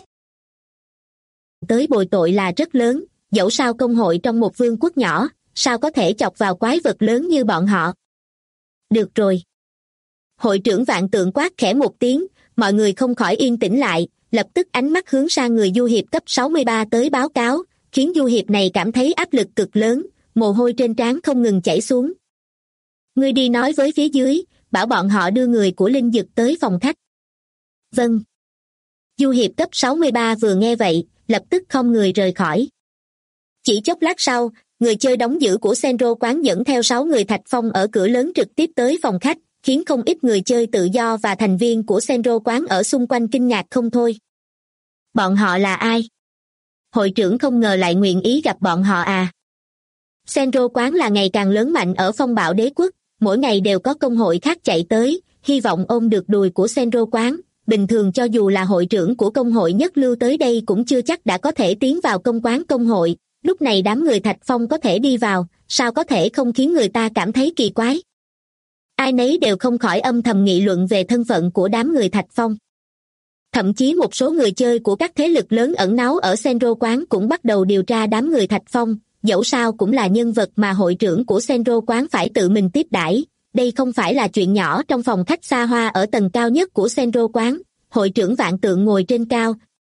Tới bồi tội là rất lớn, dẫu sao công hội trong một vương quốc nhỏ, sao có thể chọc vào quái vật lớn như bọn họ. Được rồi. Hội trưởng Vạn Tượng quát khẽ một tiếng, mọi người không khỏi yên tĩnh lại, lập tức ánh mắt hướng sang người Du Hiệp cấp 63 tới báo cáo, khiến Du Hiệp này cảm thấy áp lực cực lớn, mồ hôi trên trán không ngừng chảy xuống. Ngươi đi nói với phía dưới, bảo bọn họ đưa người của linh dực tới phòng khách. Vâng. Du Hiệp cấp 63 vừa nghe vậy, lập tức không người rời khỏi. Chỉ chốc lát sau, người chơi đóng giữ của Senro quán dẫn theo 6 người Thạch Phong ở cửa lớn trực tiếp tới phòng khách, khiến không ít người chơi tự do và thành viên của Senro quán ở xung quanh kinh ngạc không thôi. Bọn họ là ai? Hội trưởng không ngờ lại nguyện ý gặp bọn họ à? Senro quán là ngày càng lớn mạnh ở Phong Bạo Đế quốc, mỗi ngày đều có công hội khác chạy tới, hy vọng ôm được đùi của Senro quán. Bình thường cho dù là hội trưởng của công hội nhất lưu tới đây cũng chưa chắc đã có thể tiến vào công quán công hội, lúc này đám người Thạch Phong có thể đi vào, sao có thể không khiến người ta cảm thấy kỳ quái. Ai nấy đều không khỏi âm thầm nghị luận về thân phận của đám người Thạch Phong. Thậm chí một số người chơi của các thế lực lớn ẩn náu ở Senro quán cũng bắt đầu điều tra đám người Thạch Phong, dẫu sao cũng là nhân vật mà hội trưởng của Senro quán phải tự mình tiếp đãi. Đây không phải là chuyện nhỏ. Trong phòng khách xa hoa ở tầng cao nhất của Senro quán, hội trưởng Vạn Tượng ngồi trên cao.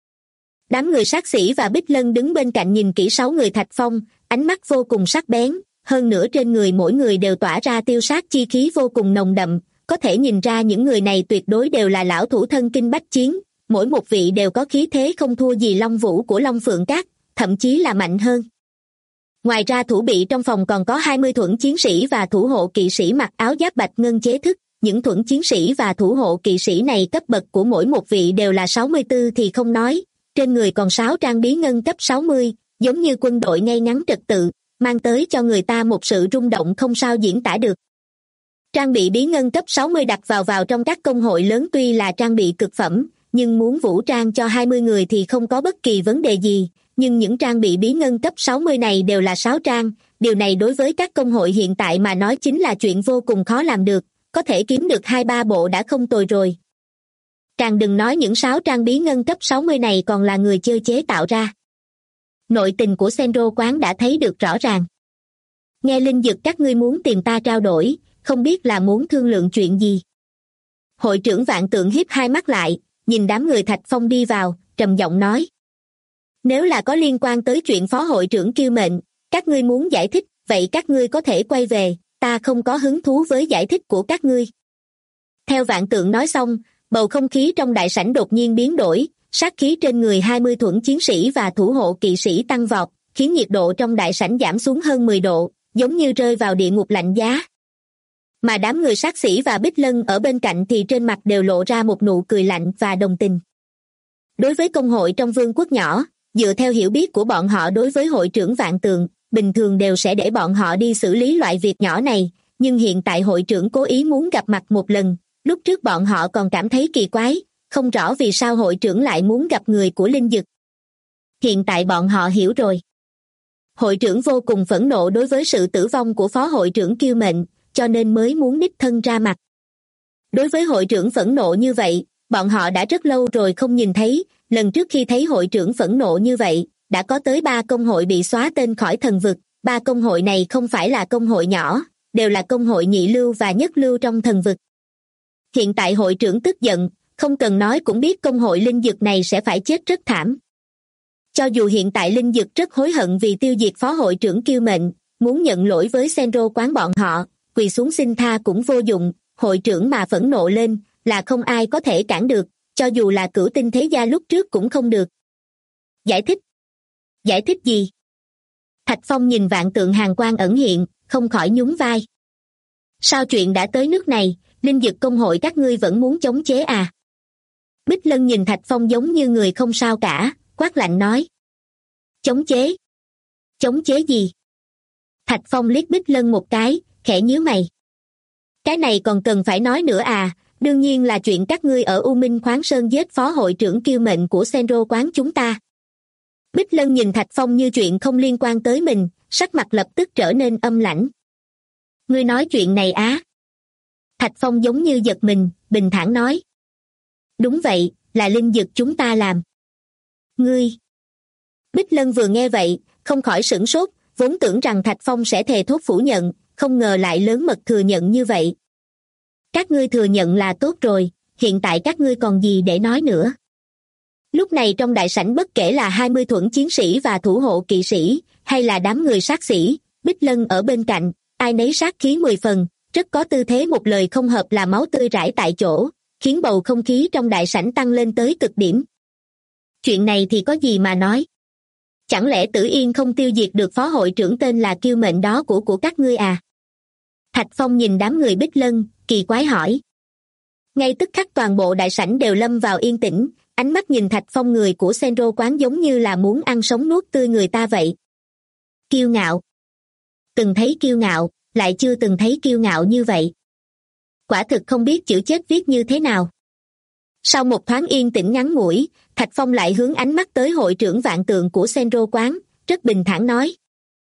Đám người sát sĩ và Bích Lân đứng bên cạnh nhìn kỹ 6 người Thạch Phong, ánh mắt vô cùng sắc bén, hơn nữa trên người mỗi người đều tỏa ra tiêu sát chi khí vô cùng nồng đậm, có thể nhìn ra những người này tuyệt đối đều là lão thủ thân kinh bách chiến, mỗi một vị đều có khí thế không thua gì Long Vũ của Long Phượng Các, thậm chí là mạnh hơn. Ngoài ra thủ bị trong phòng còn có 20 thuẫn chiến sĩ và thủ hộ kỵ sĩ mặc áo giáp bạch ngân chế thức, những thuẫn chiến sĩ và thủ hộ kỵ sĩ này cấp bậc của mỗi một vị đều là 64 thì không nói, trên người còn 6 trang bí ngân cấp 60, giống như quân đội ngay ngắn trật tự, mang tới cho người ta một sự rung động không sao diễn tả được. Trang bị bí ngân cấp 60 đặt vào trong các công hội lớn tuy là trang bị cực phẩm, nhưng muốn vũ trang cho 20 người thì không có bất kỳ vấn đề gì, nhưng những trang bị bí ngân cấp 60 này đều là 6 trang, điều này đối với các công hội hiện tại mà nói chính là chuyện vô cùng khó làm được, có thể kiếm được 2-3 bộ đã không tồi rồi. Càng đừng nói những 6 trang bí ngân cấp 60 này còn là người chơi chế tạo ra. Nội tình của Senro quán đã thấy được rõ ràng. Nghe linh dực các ngươi muốn tìm ta trao đổi, không biết là muốn thương lượng chuyện gì. Hội trưởng Vạn Tượng hiếp hai mắt lại, nhìn đám người Thạch Phong đi vào, trầm giọng nói. Nếu là có liên quan tới chuyện phó hội trưởng Kiêu Mệnh, Các ngươi muốn giải thích, vậy các ngươi có thể quay về, ta không có hứng thú với giải thích của các ngươi. Theo Vạn Tượng nói xong, bầu không khí trong đại sảnh đột nhiên biến đổi, sát khí trên người 20 thuẫn chiến sĩ và thủ hộ kỵ sĩ tăng vọt, khiến nhiệt độ trong đại sảnh giảm xuống hơn 10 độ, giống như rơi vào địa ngục lạnh giá. Mà đám người sát sĩ và Bích Lân ở bên cạnh thì trên mặt đều lộ ra một nụ cười lạnh và đồng tình. Đối với công hội trong vương quốc nhỏ, dựa theo hiểu biết của bọn họ đối với hội trưởng Vạn Tượng, bình thường đều sẽ để bọn họ đi xử lý loại việc nhỏ này, nhưng hiện tại hội trưởng cố ý muốn gặp mặt một lần, lúc trước bọn họ còn cảm thấy kỳ quái, không rõ vì sao hội trưởng lại muốn gặp người của linh dực. Hiện tại bọn họ hiểu rồi. Hội trưởng vô cùng phẫn nộ đối với sự tử vong của phó hội trưởng Kiêu Mệnh, cho nên mới muốn đích thân ra mặt. Đối với hội trưởng phẫn nộ như vậy, bọn họ đã rất lâu rồi không nhìn thấy, lần trước khi thấy hội trưởng phẫn nộ như vậy, đã có tới 3 công hội bị xóa tên khỏi thần vực, 3 công hội này không phải là công hội nhỏ, đều là công hội nhị lưu và nhất lưu trong thần vực. Hiện tại hội trưởng tức giận, không cần nói cũng biết công hội linh dực này sẽ phải chết rất thảm. Cho dù hiện tại linh dực rất hối hận vì tiêu diệt phó hội trưởng Kiêu Mệnh, muốn nhận lỗi với Senro quán bọn họ, quỳ xuống xin tha cũng vô dụng, hội trưởng mà phẫn nộ lên là không ai có thể cản được, cho dù là Cửu Tinh Thế Gia lúc trước cũng không được. Giải thích? Giải thích gì? Thạch Phong nhìn Vạn Tượng hàn quang ẩn hiện, không khỏi nhún vai. Sao chuyện đã tới nước này, linh dực công hội các ngươi vẫn muốn chống chế à? Bích Lân nhìn Thạch Phong giống như người không sao cả, quát lạnh nói. Chống chế? Chống chế gì? Thạch Phong liếc Bích Lân một cái, khẽ nhíu mày. Cái này còn cần phải nói nữa à, đương nhiên là chuyện các ngươi ở U Minh Khoáng Sơn giết phó hội trưởng Kiêu Mệnh của Senro quán chúng ta. Bích Lân nhìn Thạch Phong như chuyện không liên quan tới mình, sắc mặt lập tức trở nên âm lãnh. Ngươi nói chuyện này á? Thạch Phong giống như giật mình, bình thản nói. Đúng vậy, là linh dực chúng ta làm. Ngươi! Bích Lân vừa nghe vậy, không khỏi sửng sốt, vốn tưởng rằng Thạch Phong sẽ thề thốt phủ nhận, không ngờ lại lớn mật thừa nhận như vậy. Các ngươi thừa nhận là tốt rồi, hiện tại các ngươi còn gì để nói nữa. Lúc này trong đại sảnh bất kể là 20 thuẫn chiến sĩ và thủ hộ kỵ sĩ, hay là đám người sát sĩ, Bích Lân ở bên cạnh, ai nấy sát khí 10 phần, rất có tư thế một lời không hợp là máu tươi rải tại chỗ, khiến bầu không khí trong đại sảnh tăng lên tới cực điểm. Chuyện này thì có gì mà nói? Chẳng lẽ Tử Yên không tiêu diệt được phó hội trưởng tên là Kiêu Mệnh đó của các ngươi à? Thạch Phong nhìn đám người Bích Lân, kỳ quái hỏi. Ngay tức khắc toàn bộ đại sảnh đều lâm vào yên tĩnh, ánh mắt nhìn Thạch Phong người của Senro quán giống như là muốn ăn sống nuốt tươi người ta vậy. Kiêu ngạo. Từng thấy kiêu ngạo, lại chưa từng thấy kiêu ngạo như vậy. Quả thực không biết chữ chết viết như thế nào. Sau một thoáng yên tĩnh ngắn ngủi, Thạch Phong lại hướng ánh mắt tới hội trưởng Vạn Tượng của Senro quán, rất bình thản nói.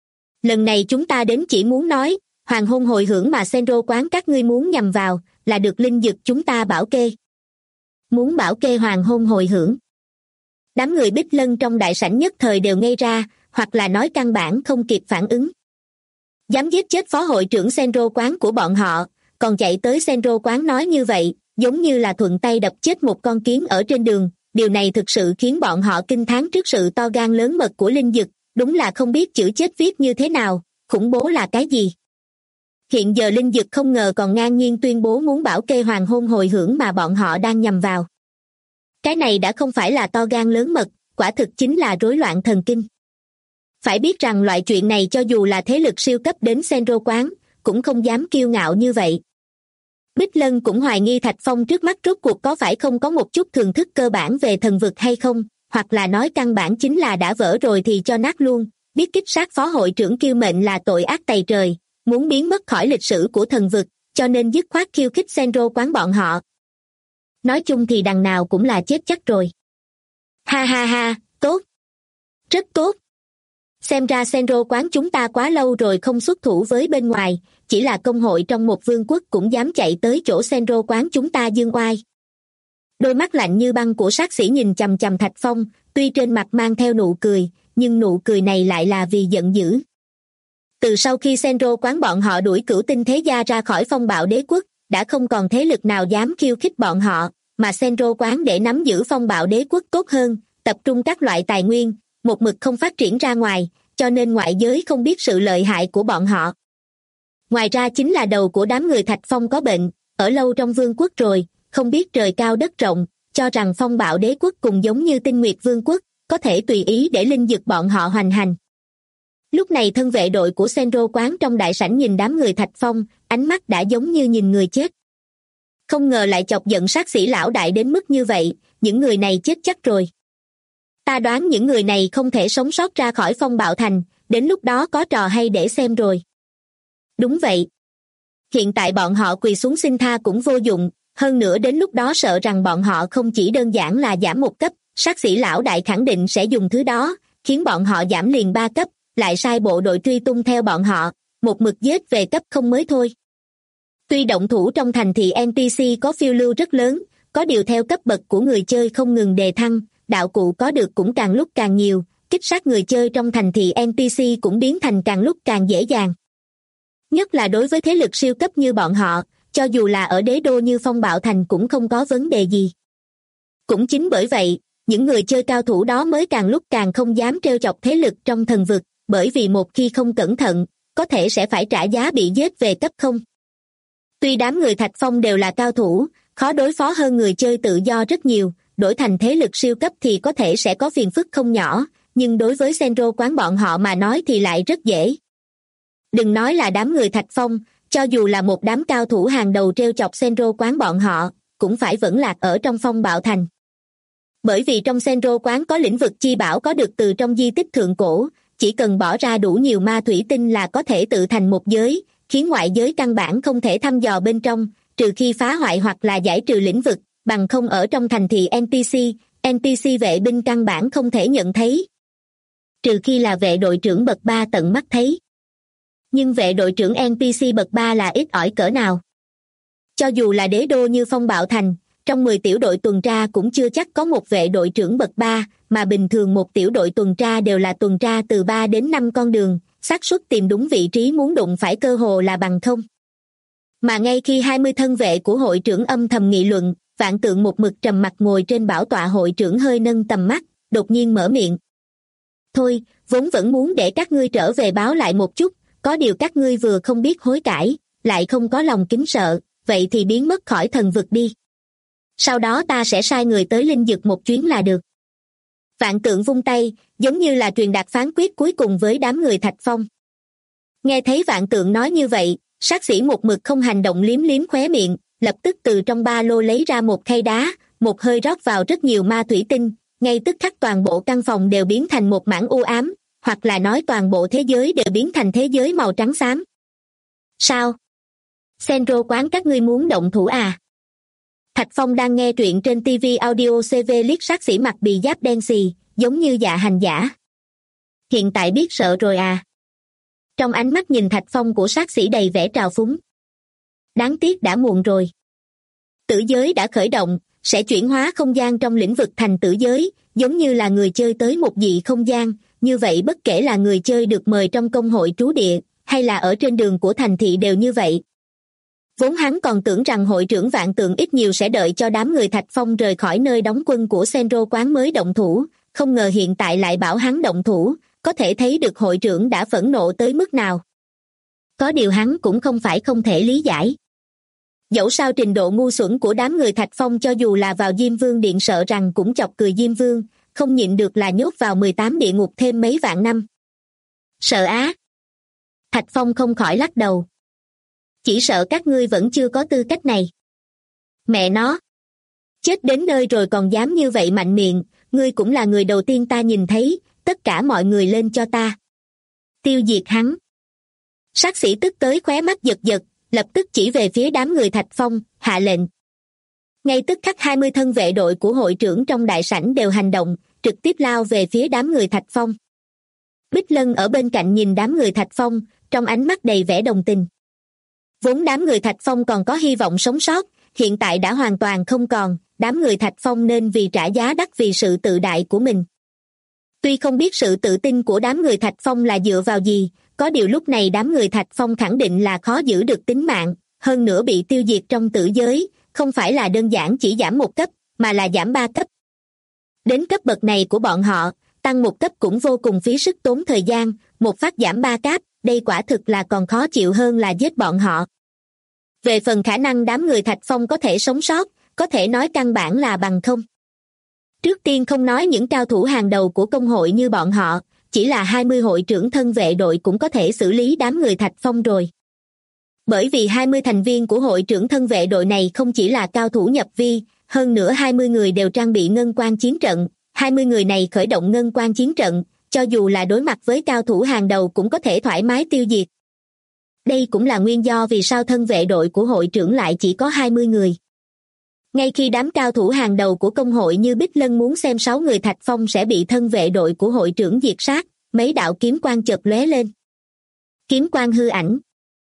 Lần này chúng ta đến chỉ muốn nói, hoàng hôn hồi hưởng mà Senro quán các ngươi muốn nhằm vào, là được linh dực chúng ta bảo kê. Muốn bảo kê hoàng hôn hồi hưởng. Đám người Bích Lân trong đại sảnh nhất thời đều ngây ra, hoặc là nói căn bản không kịp phản ứng. Dám giết chết phó hội trưởng Senro quán của bọn họ, còn chạy tới Senro quán nói như vậy, giống như là thuận tay đập chết một con kiến ở trên đường, điều này thực sự khiến bọn họ kinh thán trước sự to gan lớn mật của linh dực, đúng là không biết chữ chết viết như thế nào, khủng bố là cái gì. Hiện giờ linh dực không ngờ còn ngang nhiên tuyên bố muốn bảo kê hoàng hôn hồi hưởng mà bọn họ đang nhằm vào. Cái này đã không phải là to gan lớn mật, quả thực chính là rối loạn thần kinh. Phải biết rằng loại chuyện này cho dù là thế lực siêu cấp đến Senro quán, cũng không dám kiêu ngạo như vậy. Bích Lân cũng hoài nghi Thạch Phong trước mắt rốt cuộc có phải không có một chút thường thức cơ bản về thần vực hay không, hoặc là nói căn bản chính là đã vỡ rồi thì cho nát luôn, biết kích sát phó hội trưởng Kiêu Mệnh là tội ác tày trời, muốn biến mất khỏi lịch sử của thần vực, cho nên dứt khoát khiêu khích Senro quán bọn họ. Nói chung thì đằng nào cũng là chết chắc rồi. Ha ha ha, tốt. Rất tốt. Xem ra Senro quán chúng ta quá lâu rồi không xuất thủ với bên ngoài, chỉ là công hội trong một vương quốc cũng dám chạy tới chỗ Senro quán chúng ta dương oai. Đôi mắt lạnh như băng của sát sĩ nhìn chằm chằm Thạch Phong, tuy trên mặt mang theo nụ cười, nhưng nụ cười này lại là vì giận dữ. Từ sau khi Senro quán bọn họ đuổi Cửu Tinh Thế Gia ra khỏi Phong Bạo Đế Quốc, đã không còn thế lực nào dám khiêu khích bọn họ, mà Senro quán để nắm giữ Phong Bạo Đế Quốc tốt hơn, tập trung các loại tài nguyên, một mực không phát triển ra ngoài, cho nên ngoại giới không biết sự lợi hại của bọn họ. Ngoài ra chính là đầu của đám người Thạch Phong có bệnh, ở lâu trong vương quốc rồi, không biết trời cao đất rộng, cho rằng Phong Bạo Đế quốc cùng giống như Tinh Nguyệt Vương quốc, có thể tùy ý để linh dực bọn họ hoành hành. Lúc này thân vệ đội của Senro quán trong đại sảnh nhìn đám người Thạch Phong, ánh mắt đã giống như nhìn người chết. Không ngờ lại chọc giận sát sĩ lão đại đến mức như vậy, những người này chết chắc rồi. Ta đoán những người này không thể sống sót ra khỏi Phong Bạo Thành, đến lúc đó có trò hay để xem rồi. Đúng vậy. Hiện tại bọn họ quỳ xuống xin tha cũng vô dụng, hơn nữa đến lúc đó sợ rằng bọn họ không chỉ đơn giản là giảm một cấp, sát sĩ lão đại khẳng định sẽ dùng thứ đó, khiến bọn họ giảm liền 3 cấp, lại sai bộ đội truy tung theo bọn họ, một mực giết về cấp không mới thôi. Tuy động thủ trong thành thị NPC có phiêu lưu rất lớn, có điều theo cấp bậc của người chơi không ngừng đề thăng, đạo cụ có được cũng càng lúc càng nhiều, kích sát người chơi trong thành thị NPC cũng biến thành càng lúc càng dễ dàng. Nhất là đối với thế lực siêu cấp như bọn họ, cho dù là ở đế đô như Phong Bạo Thành cũng không có vấn đề gì. Cũng chính bởi vậy, những người chơi cao thủ đó mới càng lúc càng không dám trêu chọc thế lực trong thần vực, bởi vì một khi không cẩn thận, có thể sẽ phải trả giá bị giết về cấp không. Tuy đám người Thạch Phong đều là cao thủ, khó đối phó hơn người chơi tự do rất nhiều, đổi thành thế lực siêu cấp thì có thể sẽ có phiền phức không nhỏ, nhưng đối với Senro quán bọn họ mà nói thì lại rất dễ. Đừng nói là đám người Thạch Phong, cho dù là một đám cao thủ hàng đầu trêu chọc Senro quán bọn họ, cũng phải vẫn lạc ở trong Phong Bạo Thành. Bởi vì trong Senro quán có lĩnh vực chi bảo có được từ trong di tích thượng cổ, chỉ cần bỏ ra đủ nhiều ma thủy tinh là có thể tự thành một giới, khiến ngoại giới căn bản không thể thăm dò bên trong, trừ khi phá hoại hoặc là giải trừ lĩnh vực, bằng không ở trong thành thị NPC vệ binh căn bản không thể nhận thấy. Trừ khi là vệ đội trưởng bậc 3 tận mắt thấy. Nhưng vệ đội trưởng NPC bậc 3 là ít ỏi cỡ nào. Cho dù là đế đô như Phong Bạo Thành, trong 10 tiểu đội tuần tra cũng chưa chắc có một vệ đội trưởng bậc 3, mà bình thường một tiểu đội tuần tra đều là tuần tra từ 3 đến 5 con đường, xác suất tìm đúng vị trí muốn đụng phải cơ hồ là bằng không. Mà ngay khi 20 thân vệ của hội trưởng âm thầm nghị luận, Vạn Tượng một mực trầm mặc ngồi trên bảo tọa hội trưởng hơi nâng tầm mắt, đột nhiên mở miệng. Thôi, vốn vẫn muốn để các ngươi trở về báo lại một chút, có điều các ngươi vừa không biết hối cải, lại không có lòng kính sợ, vậy thì biến mất khỏi thần vực đi. Sau đó ta sẽ sai người tới linh dực một chuyến là được. Vạn Tượng vung tay, giống như là truyền đạt phán quyết cuối cùng với đám người Thạch Phong. Nghe thấy Vạn Tượng nói như vậy, sát sĩ một mực không hành động liếm liếm khóe miệng, lập tức từ trong ba lô lấy ra một khay đá, một hơi rót vào rất nhiều ma thủy tinh, ngay tức khắc toàn bộ căn phòng đều biến thành một mảng u ám, hoặc là nói toàn bộ thế giới đều biến thành thế giới màu trắng xám. Sao? Senro quán các ngươi muốn động thủ à? Thạch Phong đang nghe truyện trên TV Audio CV liếc sát sĩ mặc bì giáp đen xì, giống như dạ hành giả. Hiện tại biết sợ rồi à? Trong ánh mắt nhìn Thạch Phong của sát sĩ đầy vẻ trào phúng. Đáng tiếc đã muộn rồi. Tử giới đã khởi động, sẽ chuyển hóa không gian trong lĩnh vực thành tử giới, giống như là người chơi tới một dị không gian, như vậy bất kể là người chơi được mời trong công hội trú địa, hay là ở trên đường của thành thị đều như vậy. Vốn hắn còn tưởng rằng hội trưởng Vạn Tượng ít nhiều sẽ đợi cho đám người Thạch Phong rời khỏi nơi đóng quân của Senro quán mới động thủ, không ngờ hiện tại lại bảo hắn động thủ, có thể thấy được hội trưởng đã phẫn nộ tới mức nào. Có điều hắn cũng không phải không thể lý giải. Dẫu sao trình độ ngu xuẩn của đám người Thạch Phong cho dù là vào Diêm Vương Điện sợ rằng cũng chọc cười Diêm Vương, không nhịn được là nhốt vào 18 địa ngục thêm mấy vạn năm. Sợ á. Thạch Phong không khỏi lắc đầu. Chỉ sợ các ngươi vẫn chưa có tư cách này. Mẹ nó. Chết đến nơi rồi còn dám như vậy mạnh miệng, ngươi cũng là người đầu tiên ta nhìn thấy, tất cả mọi người lên cho ta. Tiêu diệt hắn. Sát sĩ tức tới khóe mắt giật giật, lập tức chỉ về phía đám người Thạch Phong, hạ lệnh. Ngay tức khắc 20 thân vệ đội của hội trưởng trong đại sảnh đều hành động, trực tiếp lao về phía đám người Thạch Phong. Bích Lân ở bên cạnh nhìn đám người Thạch Phong, trong ánh mắt đầy vẻ đồng tình. Vốn đám người Thạch Phong còn có hy vọng sống sót, hiện tại đã hoàn toàn không còn, đám người Thạch Phong nên vì trả giá đắt vì sự tự đại của mình. Tuy không biết sự tự tin của đám người Thạch Phong là dựa vào gì, có điều lúc này đám người Thạch Phong khẳng định là khó giữ được tính mạng, hơn nữa bị tiêu diệt trong tử giới, không phải là đơn giản chỉ giảm một cấp, mà là giảm 3 cấp. Đến cấp bậc này của bọn họ, tăng một cấp cũng vô cùng phí sức tốn thời gian, một phát giảm 3 cáp, đây quả thực là còn khó chịu hơn là giết bọn họ. Về phần khả năng đám người Thạch Phong có thể sống sót, có thể nói căn bản là bằng không. Trước tiên không nói những cao thủ hàng đầu của công hội như bọn họ, chỉ là 20 hội trưởng thân vệ đội cũng có thể xử lý đám người Thạch Phong rồi. Bởi vì 20 thành viên của hội trưởng thân vệ đội này không chỉ là cao thủ nhập vi, hơn nữa 20 người đều trang bị ngân quan chiến trận, 20 người này khởi động ngân quan chiến trận, cho dù là đối mặt với cao thủ hàng đầu cũng có thể thoải mái tiêu diệt. Đây cũng là nguyên do vì sao thân vệ đội của hội trưởng lại chỉ có 20 người. Ngay khi đám cao thủ hàng đầu của công hội như Bích Lân muốn xem 6 người Thạch Phong sẽ bị thân vệ đội của hội trưởng diệt sát, mấy đạo kiếm quang chợt lóe lên. Kiếm quang hư ảnh.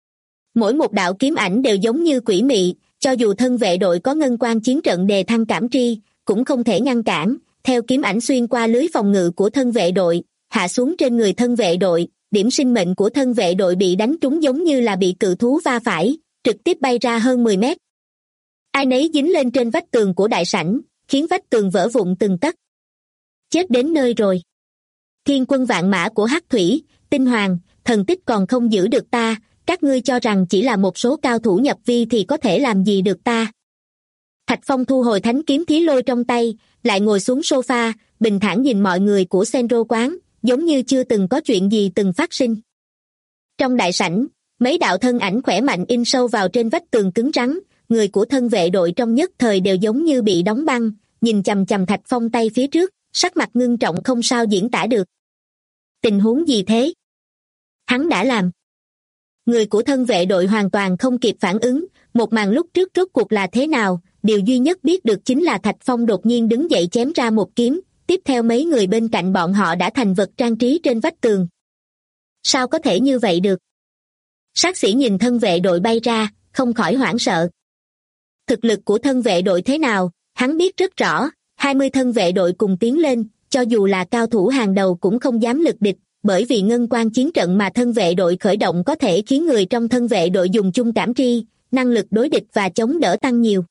Mỗi một đạo kiếm ảnh đều giống như quỷ mị, cho dù thân vệ đội có ngân quan chiến trận đề thăng cảm tri, cũng không thể ngăn cản, theo kiếm ảnh xuyên qua lưới phòng ngự của thân vệ đội, hạ xuống trên người thân vệ đội, điểm sinh mệnh của thân vệ đội bị đánh trúng giống như là bị cự thú va phải, trực tiếp bay ra hơn 10 mét. Ai nấy dính lên trên vách tường của đại sảnh, khiến vách tường vỡ vụn từng tấc. Chết đến nơi rồi. Thiên quân vạn mã của Hắc Thủy, Tinh Hoàng, thần tích còn không giữ được ta, các ngươi cho rằng chỉ là một số cao thủ nhập vi thì có thể làm gì được ta. Thạch Phong thu hồi thánh kiếm thí lôi trong tay, lại ngồi xuống sofa, bình thản nhìn mọi người của Senro quán, giống như chưa từng có chuyện gì từng phát sinh. Trong đại sảnh, mấy đạo thân ảnh khỏe mạnh in sâu vào trên vách tường cứng rắn, người của thân vệ đội trong nhất thời đều giống như bị đóng băng, nhìn chằm chằm Thạch Phong tay phía trước, sắc mặt ngưng trọng không sao diễn tả được. Tình huống gì thế? Hắn đã làm. Người của thân vệ đội hoàn toàn không kịp phản ứng, một màn lúc trước rốt cuộc là thế nào, điều duy nhất biết được chính là Thạch Phong đột nhiên đứng dậy chém ra một kiếm, tiếp theo mấy người bên cạnh bọn họ đã thành vật trang trí trên vách tường. Sao có thể như vậy được? Sát sĩ nhìn thân vệ đội bay ra, không khỏi hoảng sợ. Thực lực của thân vệ đội thế nào, hắn biết rất rõ, 20 thân vệ đội cùng tiến lên, cho dù là cao thủ hàng đầu cũng không dám lực địch, bởi vì ngân quan chiến trận mà thân vệ đội khởi động có thể khiến người trong thân vệ đội dùng chung cảm tri, năng lực đối địch và chống đỡ tăng nhiều.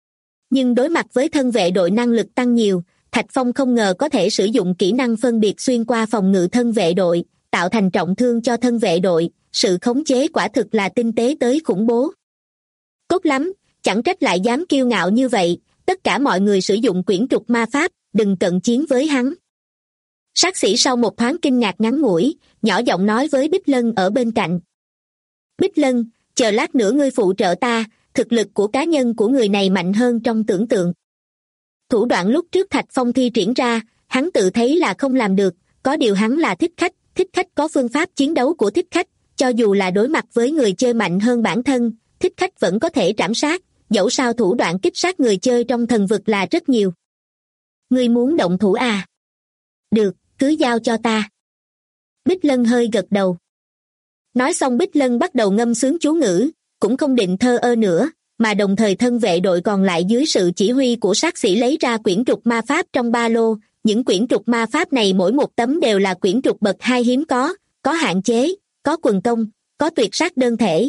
Nhưng đối mặt với thân vệ đội năng lực tăng nhiều, Thạch Phong không ngờ có thể sử dụng kỹ năng phân biệt xuyên qua phòng ngự thân vệ đội, tạo thành trọng thương cho thân vệ đội, sự khống chế quả thực là tinh tế tới khủng bố. Tốt lắm, chẳng trách lại dám kiêu ngạo như vậy, tất cả mọi người sử dụng quyển trục ma pháp, đừng cận chiến với hắn. Sát sĩ sau một thoáng kinh ngạc ngắn ngủi, nhỏ giọng nói với Bích Lân ở bên cạnh. Bích Lân, chờ lát nữa ngươi phụ trợ ta, thực lực của cá nhân của người này mạnh hơn trong tưởng tượng. Thủ đoạn lúc trước Thạch Phong thi triển ra, hắn tự thấy là không làm được, có điều hắn là thích khách có phương pháp chiến đấu của thích khách, cho dù là đối mặt với người chơi mạnh hơn bản thân, thích khách vẫn có thể trảm sát, dẫu sao thủ đoạn kích sát người chơi trong thần vực là rất nhiều. Ngươi muốn động thủ à? Được, cứ giao cho ta. Bích Lân hơi gật đầu. Nói xong Bích Lân bắt đầu ngâm sướng chú ngữ, cũng không định thờ ơ nữa, mà đồng thời thân vệ đội còn lại dưới sự chỉ huy của sát sĩ lấy ra quyển trục ma pháp trong ba lô. Những quyển trục ma pháp này mỗi một tấm đều là quyển trục bậc 2 hiếm có hạn chế, có quần công, có tuyệt sát đơn thể.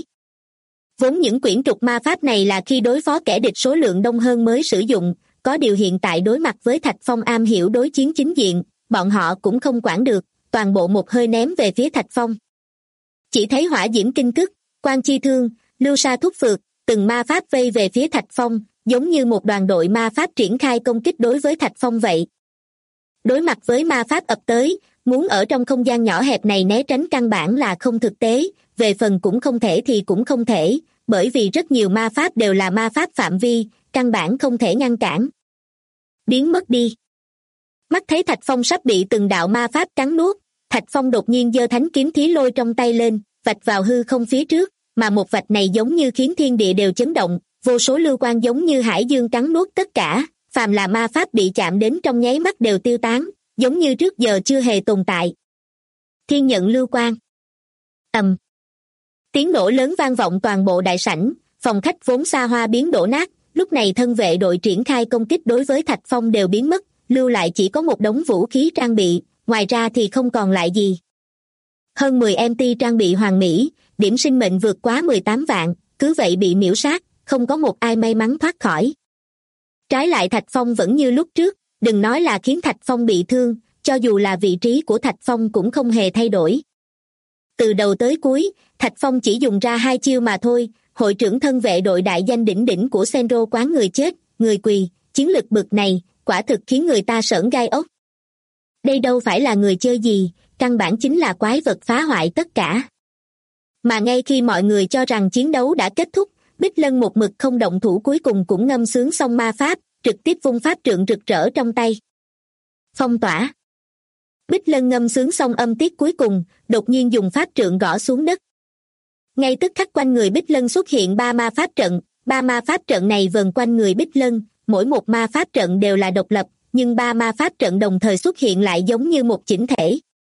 Vốn những quyển trục ma pháp này là khi đối phó kẻ địch số lượng đông hơn mới sử dụng, có điều hiện tại đối mặt với Thạch Phong am hiểu đối chiến chính diện, bọn họ cũng không quản được, toàn bộ một hơi ném về phía Thạch Phong. Chỉ thấy hỏa diễm kinh cức, quang chi thương, lưu sa thúc phược, từng ma pháp vây về phía Thạch Phong, giống như một đoàn đội ma pháp triển khai công kích đối với Thạch Phong vậy. Đối mặt với ma pháp ập tới, muốn ở trong không gian nhỏ hẹp này né tránh căn bản là không thực tế, về phần cũng không thể thì cũng không thể, bởi vì rất nhiều ma pháp đều là ma pháp phạm vi, căn bản không thể ngăn cản. Biến mất đi. Mắt thấy Thạch Phong sắp bị từng đạo ma pháp cắn nuốt, Thạch Phong đột nhiên giơ thánh kiếm thí lôi trong tay lên, vạch vào hư không phía trước, mà một vạch này giống như khiến thiên địa đều chấn động, vô số lưu quang giống như hải dương cắn nuốt tất cả, phàm là ma pháp bị chạm đến trong nháy mắt đều tiêu tán, giống như trước giờ chưa hề tồn tại. Thiên nhận lưu quang. Ầm. Tiếng nổ lớn vang vọng toàn bộ đại sảnh, phòng khách vốn xa hoa biến đổ nát, lúc này thân vệ đội triển khai công kích đối với Thạch Phong đều biến mất, lưu lại chỉ có một đống vũ khí trang bị, ngoài ra thì không còn lại gì. Hơn 10 MT trang bị hoàn mỹ, điểm sinh mệnh vượt quá 18 vạn, cứ vậy bị miễu sát, không có một ai may mắn thoát khỏi. Trái lại Thạch Phong vẫn như lúc trước, đừng nói là khiến Thạch Phong bị thương, cho dù là vị trí của Thạch Phong cũng không hề thay đổi. Từ đầu tới cuối, Thạch Phong chỉ dùng ra 2 chiêu mà thôi. Hội trưởng thân vệ đội đại danh đỉnh đỉnh của Senro quán người chết, người quỳ, chiến lực bực này, quả thực khiến người ta sởn gai ốc. Đây đâu phải là người chơi gì, căn bản chính là quái vật phá hoại tất cả. Mà ngay khi mọi người cho rằng chiến đấu đã kết thúc, Bích Lân một mực không động thủ, cuối cùng cũng ngâm sướng xong ma pháp, trực tiếp vung pháp trượng rực rỡ trong tay. Phong tỏa. Bích Lân ngâm sướng xong âm tiết cuối cùng, đột nhiên dùng pháp trượng gõ xuống đất. Ngay tức khắc quanh người Bích Lân xuất hiện 3 ma pháp trận, 3 ma pháp trận này vần quanh người Bích Lân, mỗi một ma pháp trận đều là độc lập, nhưng 3 ma pháp trận đồng thời xuất hiện lại giống như một chỉnh thể.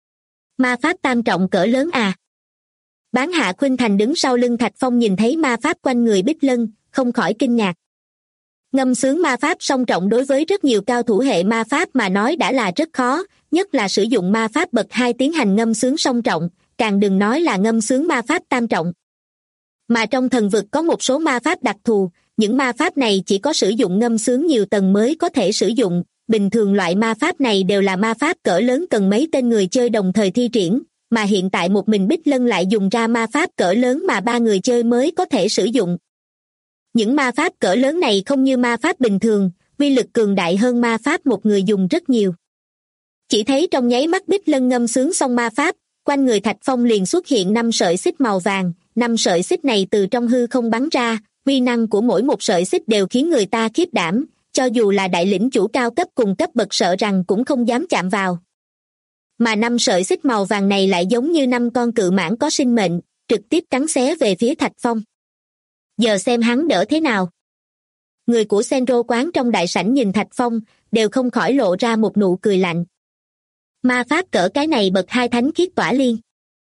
Ma pháp tam trọng cỡ lớn à? Bán Hạ Khuynh Thành đứng sau lưng Thạch Phong nhìn thấy ma pháp quanh người Bích Lân, không khỏi kinh ngạc. Ngâm sướng ma pháp song trọng đối với rất nhiều cao thủ hệ ma pháp mà nói đã là rất khó, nhất là sử dụng ma pháp bậc 2 tiến hành ngâm sướng song trọng, càng đừng nói là ngâm sướng ma pháp tam trọng. Mà trong thần vực có một số ma pháp đặc thù, những ma pháp này chỉ có sử dụng ngâm sướng nhiều tầng mới có thể sử dụng, bình thường loại ma pháp này đều là ma pháp cỡ lớn cần mấy tên người chơi đồng thời thi triển, mà hiện tại một mình Bích Lân lại dùng ra ma pháp cỡ lớn mà 3 người chơi mới có thể sử dụng. Những ma pháp cỡ lớn này không như ma pháp bình thường, uy lực cường đại hơn ma pháp một người dùng rất nhiều. Chỉ thấy trong nháy mắt Bích Lân ngâm sướng xong ma pháp, quanh người Thạch Phong liền xuất hiện 5 sợi xích màu vàng, 5 sợi xích này từ trong hư không bắn ra, uy năng của mỗi một sợi xích đều khiến người ta khiếp đảm, cho dù là đại lĩnh chủ cao cấp cùng cấp bậc sợ rằng cũng không dám chạm vào. Mà 5 sợi xích màu vàng này lại giống như 5 con cự mãng có sinh mệnh, trực tiếp cắn xé về phía Thạch Phong. Giờ xem hắn đỡ thế nào. Người của Senro quán trong đại sảnh nhìn Thạch Phong, đều không khỏi lộ ra một nụ cười lạnh. Ma pháp cỡ cái này bậc 2 thánh khiết tỏa liên.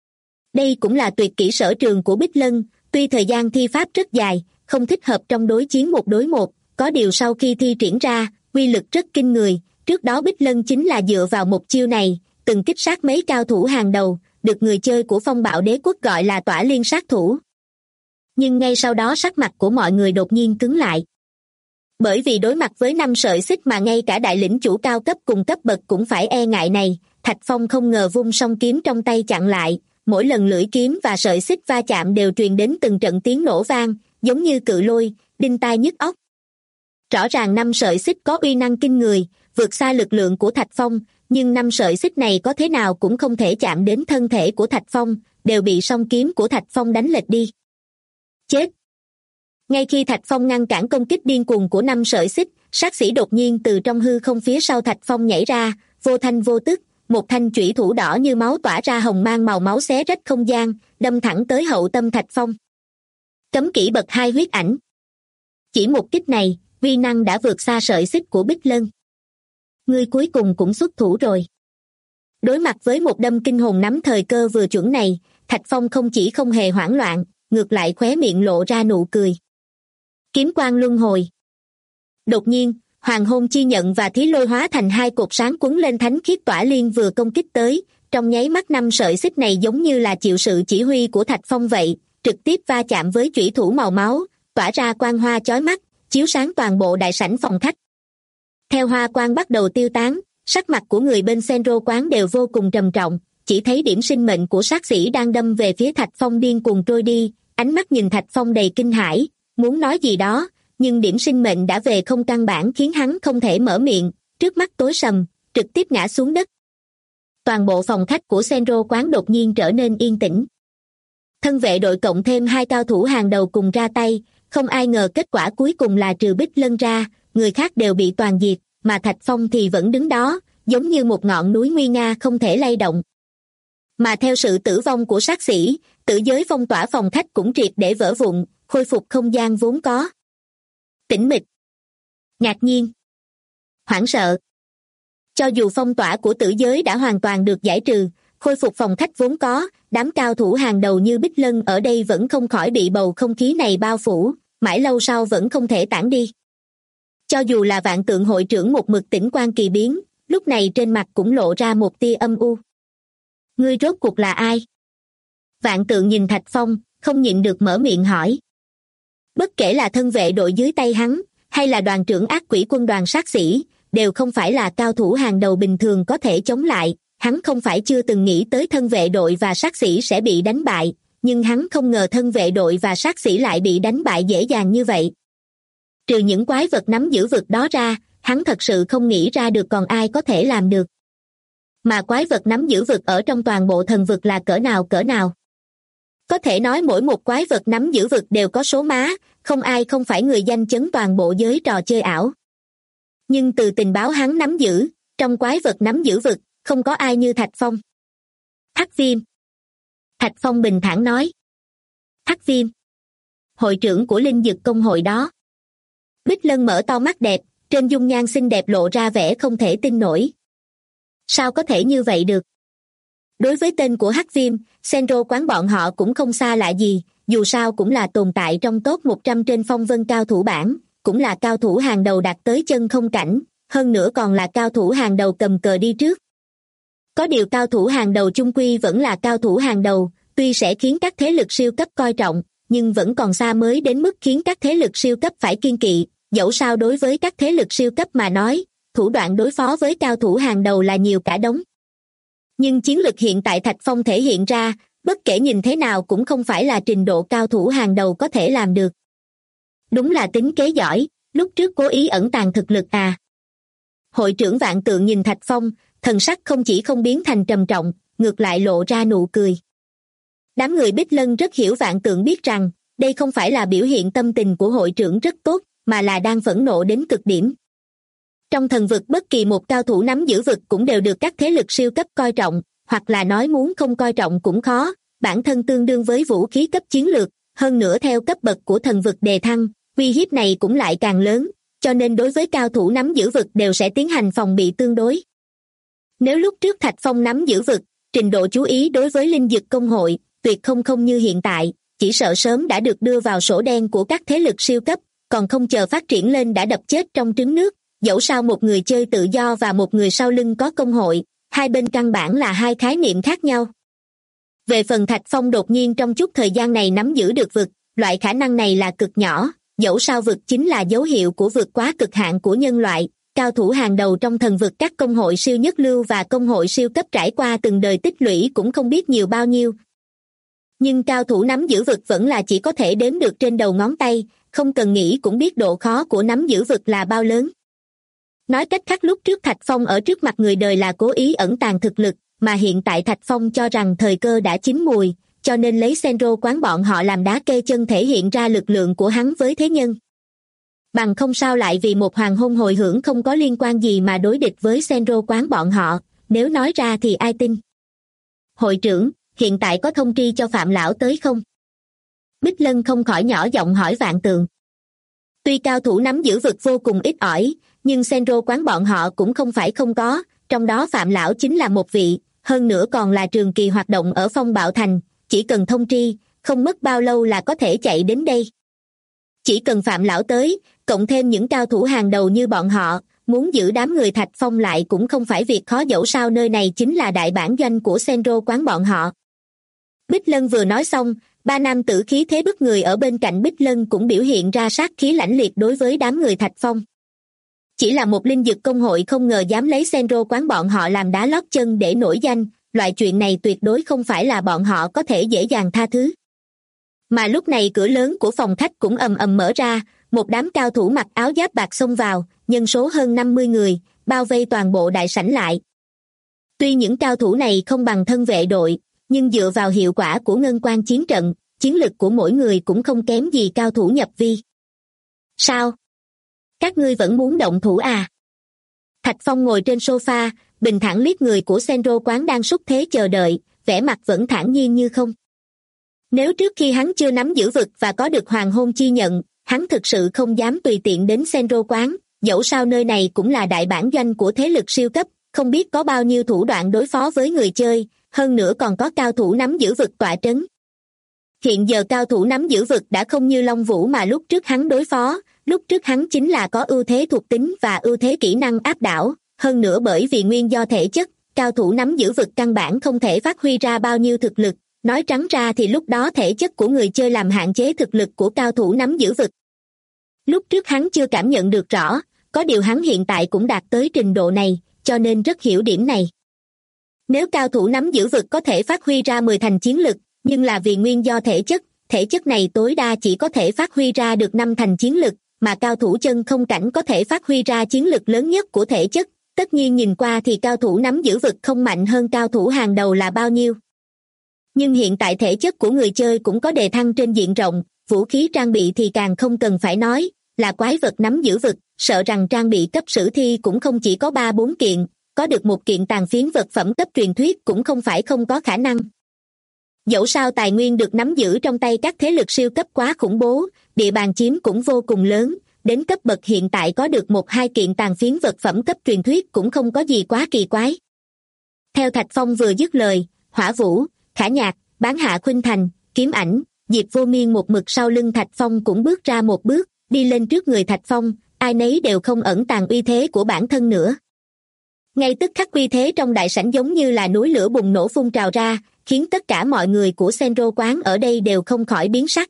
Đây cũng là tuyệt kỹ sở trường của Bích Lân, tuy thời gian thi pháp rất dài, không thích hợp trong đối chiến 1 đối 1, có điều sau khi thi triển ra, uy lực rất kinh người, trước đó Bích Lân chính là dựa vào một chiêu này, từng kích sát mấy cao thủ hàng đầu, được người chơi của Phong Bạo Đế Quốc gọi là tỏa liên sát thủ. Nhưng ngay sau đó sắc mặt của mọi người đột nhiên cứng lại. Bởi vì đối mặt với 5 sợi xích mà ngay cả đại lĩnh chủ cao cấp cùng cấp bậc cũng phải e ngại này, Thạch Phong không ngờ vung song kiếm trong tay chặn lại, mỗi lần lưỡi kiếm và sợi xích va chạm đều truyền đến từng trận tiếng nổ vang, giống như cự lôi, đinh tai nhức óc. Rõ ràng 5 sợi xích có uy năng kinh người, vượt xa lực lượng của Thạch Phong, nhưng 5 sợi xích này có thế nào cũng không thể chạm đến thân thể của Thạch Phong, đều bị song kiếm của Thạch Phong đánh lệch đi. Chết! Ngay khi Thạch Phong ngăn cản công kích điên cuồng của 5 sợi xích, sát sĩ đột nhiên từ trong hư không phía sau Thạch Phong nhảy ra, vô thanh vô tức, một thanh chủy thủ đỏ như máu tỏa ra hồng mang màu máu xé rách không gian, đâm thẳng tới hậu tâm Thạch Phong. Cấm kỹ bậc 2 huyết ảnh. Chỉ một kích này, uy năng đã vượt xa sợi xích của Bích Lân. Ngươi cuối cùng cũng xuất thủ rồi. Đối mặt với một đâm kinh hồn nắm thời cơ vừa chuẩn này, Thạch Phong không chỉ không hề hoảng loạn, ngược lại khóe miệng lộ ra nụ cười. Kiếm quang luân hồi. Đột nhiên, Hoàng Hôn Chi Nhận và Thí Lôi hóa thành 2 cột sáng quấn lên thánh khiết tỏa liên vừa công kích tới, trong nháy mắt 5 sợi xích này giống như là chịu sự chỉ huy của Thạch Phong vậy, trực tiếp va chạm với chủy thủ màu máu, tỏa ra quang hoa chói mắt, chiếu sáng toàn bộ đại sảnh phòng khách. Theo hoa quang bắt đầu tiêu tán, sắc mặt của người bên Senro quán đều vô cùng trầm trọng, chỉ thấy điểm sinh mệnh của sát sĩ đang đâm về phía Thạch Phong điên cuồng trôi đi, ánh mắt nhìn Thạch Phong đầy kinh hãi, muốn nói gì đó, nhưng điểm sinh mệnh đã về không, căn bản khiến hắn không thể mở miệng, trước mắt tối sầm, trực tiếp ngã xuống đất. Toàn bộ phòng khách của Senro quán đột nhiên trở nên yên tĩnh. Thân vệ đội cộng thêm 2 cao thủ hàng đầu cùng ra tay, không ai ngờ kết quả cuối cùng là trừ Bích Lân ra, người khác đều bị toàn diệt, mà Thạch Phong thì vẫn đứng đó, giống như một ngọn núi nguy nga không thể lay động. Mà theo sự tử vong của sát sĩ, tử giới phong tỏa phòng khách cũng triệt để vỡ vụn, khôi phục không gian vốn có. Tĩnh mịch, ngạc nhiên, hoảng sợ. Cho dù phong tỏa của tử giới đã hoàn toàn được giải trừ, khôi phục phòng khách vốn có, đám cao thủ hàng đầu như Bích Lân ở đây vẫn không khỏi bị bầu không khí này bao phủ, mãi lâu sau vẫn không thể tản đi. Cho dù là Vạn Tượng hội trưởng một mực tĩnh quan kỳ biến, lúc này trên mặt cũng lộ ra một tia âm u. Ngươi rốt cuộc là ai? Vạn Tượng nhìn Thạch Phong, không nhịn được mở miệng hỏi. Bất kể là thân vệ đội dưới tay hắn, hay là đoàn trưởng ác quỷ quân đoàn sát sĩ, đều không phải là cao thủ hàng đầu bình thường có thể chống lại, hắn không phải chưa từng nghĩ tới thân vệ đội và sát sĩ sẽ bị đánh bại, nhưng hắn không ngờ thân vệ đội và sát sĩ lại bị đánh bại dễ dàng như vậy. Trừ những quái vật nắm giữ vực đó ra, hắn thật sự không nghĩ ra được còn ai có thể làm được. Mà quái vật nắm giữ vực ở trong toàn bộ thần vực là cỡ nào. Có thể nói mỗi một quái vật nắm giữ vực đều có số má, không ai không phải người danh chấn toàn bộ giới trò chơi ảo. Nhưng từ tình báo hắn nắm giữ, trong quái vật nắm giữ vực, không có ai như Thạch Phong. Hắc Viêm. Thạch Phong bình thản nói. Hắc Viêm. Hội trưởng của Linh Dực Công hội đó. Bích Lân mở to mắt đẹp, trên dung nhan xinh đẹp lộ ra vẻ không thể tin nổi. Sao có thể như vậy được? Đối với tên của Hắc Viêm, Senro quán bọn họ cũng không xa lạ gì, dù sao cũng là tồn tại trong top 100 trên phong vân cao thủ bảng, cũng là cao thủ hàng đầu đạt tới chân không cảnh, hơn nữa còn là cao thủ hàng đầu cầm cờ đi trước. Có điều cao thủ hàng đầu chung quy vẫn là cao thủ hàng đầu, tuy sẽ khiến các thế lực siêu cấp coi trọng, nhưng vẫn còn xa mới đến mức khiến các thế lực siêu cấp phải kiêng kỵ, dẫu sao đối với các thế lực siêu cấp mà nói, thủ đoạn đối phó với cao thủ hàng đầu là nhiều cả đống. Nhưng chiến lực hiện tại Thạch Phong thể hiện ra, bất kể nhìn thế nào cũng không phải là trình độ cao thủ hàng đầu có thể làm được. Đúng là tính kế giỏi, lúc trước cố ý ẩn tàng thực lực à. Hội trưởng Vạn Tượng nhìn Thạch Phong, thần sắc không chỉ không biến thành trầm trọng, ngược lại lộ ra nụ cười. Đám người Bích Lân rất hiểu Vạn Tượng biết rằng, đây không phải là biểu hiện tâm tình của hội trưởng rất tốt, mà là đang phẫn nộ đến cực điểm. Trong thần vực bất kỳ một cao thủ nắm giữ vực cũng đều được các thế lực siêu cấp coi trọng, hoặc là nói muốn không coi trọng cũng khó, bản thân tương đương với vũ khí cấp chiến lược, hơn nữa theo cấp bậc của thần vực đề thăng, uy hiếp này cũng lại càng lớn, cho nên đối với cao thủ nắm giữ vực đều sẽ tiến hành phòng bị tương đối. Nếu lúc trước Thạch Phong nắm giữ vực, trình độ chú ý đối với Linh Dực Công hội, tuyệt không như hiện tại, chỉ sợ sớm đã được đưa vào sổ đen của các thế lực siêu cấp, còn không chờ phát triển lên đã đập chết trong trứng nước. Dẫu sao một người chơi tự do và một người sau lưng có công hội, hai bên căn bản là hai khái niệm khác nhau. Về phần Thạch Phong đột nhiên trong chút thời gian này nắm giữ được vực, loại khả năng này là cực nhỏ, dẫu sao vực chính là dấu hiệu của vượt quá cực hạn của nhân loại, cao thủ hàng đầu trong thần vực các công hội siêu nhất lưu và công hội siêu cấp trải qua từng đời tích lũy cũng không biết nhiều bao nhiêu. Nhưng cao thủ nắm giữ vực vẫn là chỉ có thể đếm được trên đầu ngón tay, không cần nghĩ cũng biết độ khó của nắm giữ vực là bao lớn. Nói cách khác lúc trước Thạch Phong ở trước mặt người đời là cố ý ẩn tàng thực lực, mà hiện tại Thạch Phong cho rằng thời cơ đã chín mùi, cho nên lấy Senro quán bọn họ làm đá kê chân thể hiện ra lực lượng của hắn với thế nhân. Bằng không sao lại vì một hoàng hôn hồi hưởng không có liên quan gì mà đối địch với Senro quán bọn họ, nếu nói ra thì ai tin. Hội trưởng, hiện tại có thông tri cho Phạm Lão tới không? Bích Lân không khỏi nhỏ giọng hỏi Vạn Tượng. Tuy cao thủ nắm giữ vực vô cùng ít ỏi, nhưng Senro quán bọn họ cũng không phải không có, trong đó Phạm Lão chính là một vị, hơn nữa còn là trường kỳ hoạt động ở Phong Bạo Thành, chỉ cần thông tri, không mất bao lâu là có thể chạy đến đây. Chỉ cần Phạm Lão tới, cộng thêm những cao thủ hàng đầu như bọn họ, muốn giữ đám người Thạch Phong lại cũng không phải việc khó, dẫu sao nơi này chính là đại bản doanh của Senro quán bọn họ. Bích Lân vừa nói xong, ba nam tử khí thế bức người ở bên cạnh Bích Lân cũng biểu hiện ra sát khí lãnh liệt đối với đám người Thạch Phong. Chỉ là một Linh Dực Công hội không ngờ dám lấy Senro quán bọn họ làm đá lót chân để nổi danh, loại chuyện này tuyệt đối không phải là bọn họ có thể dễ dàng tha thứ. Mà lúc này cửa lớn của phòng khách cũng ầm ầm mở ra, một đám cao thủ mặc áo giáp bạc xông vào, nhân số hơn 50 người, bao vây toàn bộ đại sảnh lại. Tuy những cao thủ này không bằng thân vệ đội, nhưng dựa vào hiệu quả của ngân quan chiến trận, chiến lực của mỗi người cũng không kém gì cao thủ nhập vi. Sao? Các ngươi vẫn muốn động thủ à? Thạch Phong ngồi trên sofa, bình thản liếc người của Senro quán đang xúc thế chờ đợi, vẻ mặt vẫn thản nhiên như không. Nếu trước khi hắn chưa nắm giữ vực và có được hoàng hôn chi nhận, hắn thực sự không dám tùy tiện đến Senro quán, dẫu sao nơi này cũng là đại bản doanh của thế lực siêu cấp, không biết có bao nhiêu thủ đoạn đối phó với người chơi, hơn nữa còn có cao thủ nắm giữ vực tọa trấn. Hiện giờ cao thủ nắm giữ vực đã không như Long Vũ mà lúc trước hắn đối phó, lúc trước hắn chính là có ưu thế thuộc tính và ưu thế kỹ năng áp đảo, hơn nữa bởi vì nguyên do thể chất, cao thủ nắm giữ vực căn bản không thể phát huy ra bao nhiêu thực lực, nói trắng ra thì lúc đó thể chất của người chơi làm hạn chế thực lực của cao thủ nắm giữ vực. Lúc trước hắn chưa cảm nhận được rõ, có điều hắn hiện tại cũng đạt tới trình độ này, cho nên rất hiểu điểm này. Nếu cao thủ nắm giữ vực có thể phát huy ra 10 thành chiến lực, nhưng là vì nguyên do thể chất này tối đa chỉ có thể phát huy ra được 5 thành chiến lực, mà cao thủ chân không cảnh có thể phát huy ra chiến lực lớn nhất của thể chất. Tất nhiên nhìn qua thì cao thủ nắm giữ vực không mạnh hơn cao thủ hàng đầu là bao nhiêu. Nhưng hiện tại thể chất của người chơi cũng có đề thăng trên diện rộng, vũ khí trang bị thì càng không cần phải nói, là quái vật nắm giữ vực, sợ rằng trang bị cấp sử thi cũng không chỉ có 3-4 kiện, có được một kiện tàn phiến vật phẩm cấp truyền thuyết cũng không phải không có khả năng. Dẫu sao tài nguyên được nắm giữ trong tay các thế lực siêu cấp quá khủng bố, địa bàn chiếm cũng vô cùng lớn, đến cấp bậc hiện tại có được 1-2 kiện tàn phiến vật phẩm cấp truyền thuyết cũng không có gì quá kỳ quái. Theo Thạch Phong vừa dứt lời, Hỏa Vũ, Khả Nhạc, Bán Hạ Khuynh Thành, Kiếm Ảnh, Diệp Vô Miên một mực sau lưng Thạch Phong cũng bước ra một bước, đi lên trước người Thạch Phong, ai nấy đều không ẩn tàng uy thế của bản thân nữa. Ngay tức khắc uy thế trong đại sảnh giống như là núi lửa bùng nổ phun trào ra, khiến tất cả mọi người của Senro quán ở đây đều không khỏi biến sắc.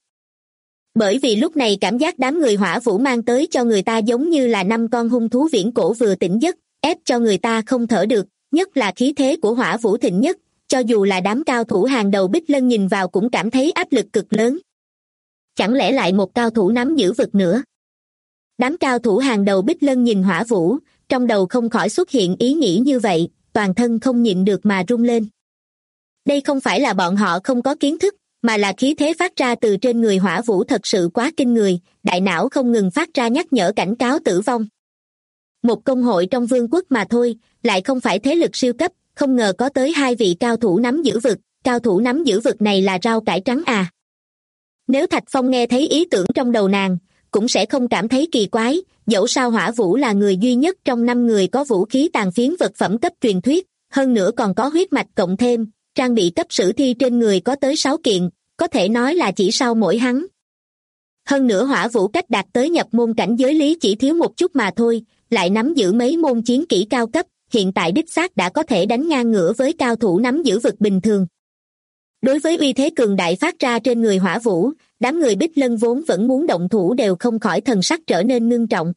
Bởi vì lúc này cảm giác đám người Hỏa Vũ mang tới cho người ta giống như là 5 con hung thú viễn cổ vừa tỉnh giấc, ép cho người ta không thở được, nhất là khí thế của Hỏa Vũ thịnh nhất, cho dù là đám cao thủ hàng đầu Bích Lân nhìn vào cũng cảm thấy áp lực cực lớn. Chẳng lẽ lại một cao thủ nắm giữ vực nữa? Đám cao thủ hàng đầu Bích Lân nhìn Hỏa Vũ, trong đầu không khỏi xuất hiện ý nghĩ như vậy, toàn thân không nhịn được mà rung lên. Đây không phải là bọn họ không có kiến thức, mà là khí thế phát ra từ trên người Hỏa Vũ thật sự quá kinh người, đại não không ngừng phát ra nhắc nhở cảnh cáo tử vong. Một công hội trong vương quốc mà thôi, lại không phải thế lực siêu cấp, không ngờ có tới 2 vị cao thủ nắm giữ vực, cao thủ nắm giữ vực này là rau cải trắng à. Nếu Thạch Phong nghe thấy ý tưởng trong đầu nàng, cũng sẽ không cảm thấy kỳ quái, dẫu sao Hỏa Vũ là người duy nhất trong 5 người có vũ khí tàn phiến vật phẩm cấp truyền thuyết, hơn nữa còn có huyết mạch cộng thêm, trang bị cấp sử thi trên người có tới 6 kiện, có thể nói là chỉ sau mỗi hắn. Hơn nữa Hỏa Vũ cách đạt tới nhập môn cảnh giới lý chỉ thiếu một chút mà thôi, lại nắm giữ mấy môn chiến kỹ cao cấp, hiện tại đích xác đã có thể đánh ngang ngửa với cao thủ nắm giữ vực bình thường. Đối với uy thế cường đại phát ra trên người Hỏa Vũ, đám người Bích Lân vốn vẫn muốn động thủ đều không khỏi thần sắc trở nên ngưng trọng.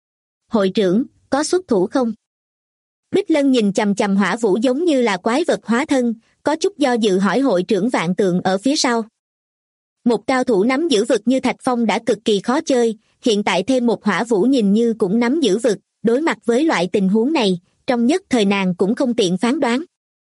Hội trưởng, có xuất thủ không? Bích Lân nhìn chằm chằm Hỏa Vũ giống như là quái vật hóa thân, có chút do dự hỏi hội trưởng Vạn Tượng ở phía sau. Một cao thủ nắm giữ vực như Thạch Phong đã cực kỳ khó chơi, hiện tại thêm một Hỏa Vũ nhìn như cũng nắm giữ vực, đối mặt với loại tình huống này, trong nhất thời nàng cũng không tiện phán đoán.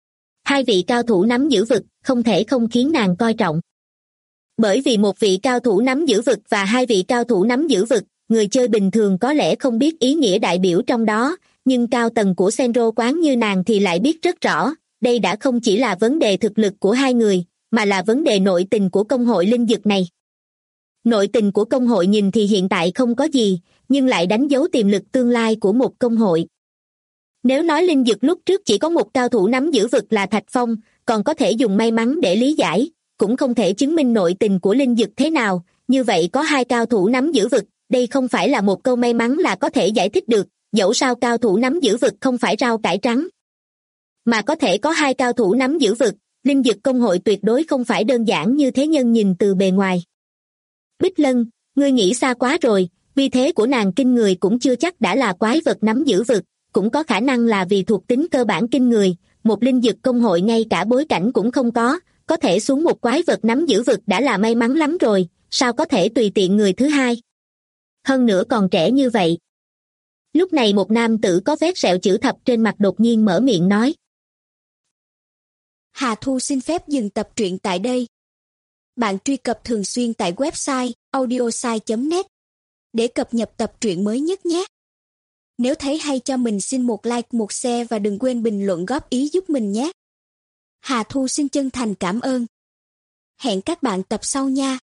2 vị cao thủ nắm giữ vực không thể không khiến nàng coi trọng. Bởi vì một vị cao thủ nắm giữ vực và 2 vị cao thủ nắm giữ vực, người chơi bình thường có lẽ không biết ý nghĩa đại biểu trong đó, nhưng cao tầng của Senro quán như nàng thì lại biết rất rõ, đây đã không chỉ là vấn đề thực lực của 2 người, mà là vấn đề nội tình của công hội linh dược này. Nội tình của công hội nhìn thì hiện tại không có gì, nhưng lại đánh dấu tiềm lực tương lai của một công hội. Nếu nói linh dược lúc trước chỉ có một cao thủ nắm giữ vực là Thạch Phong, còn có thể dùng may mắn để lý giải, cũng không thể chứng minh nội tình của linh dược thế nào, như vậy có 2 cao thủ nắm giữ vực, đây không phải là một câu may mắn là có thể giải thích được, dẫu sao cao thủ nắm giữ vực không phải rau cải trắng. Mà có thể có 2 cao thủ nắm giữ vực, linh dược công hội tuyệt đối không phải đơn giản như thế nhân nhìn từ bề ngoài. Bích Lân, ngươi nghĩ xa quá rồi, vì thế của nàng kinh người cũng chưa chắc đã là quái vật nắm giữ vực, cũng có khả năng là vì thuộc tính cơ bản kinh người, một linh dược công hội ngay cả bối cảnh cũng không có thể xuống một quái vật nắm giữ vực đã là may mắn lắm rồi, sao có thể tùy tiện người thứ 2. Hơn nữa còn trẻ như vậy. Lúc này một nam tử có vết sẹo chữ thập trên mặt đột nhiên mở miệng nói. Hà Thu xin phép dừng tập truyện tại đây. Bạn truy cập thường xuyên tại website audiosai.net để cập nhật tập truyện mới nhất nhé. Nếu thấy hay cho mình xin một like, một share và đừng quên bình luận góp ý giúp mình nhé. Hà Thu xin chân thành cảm ơn. Hẹn các bạn tập sau nha.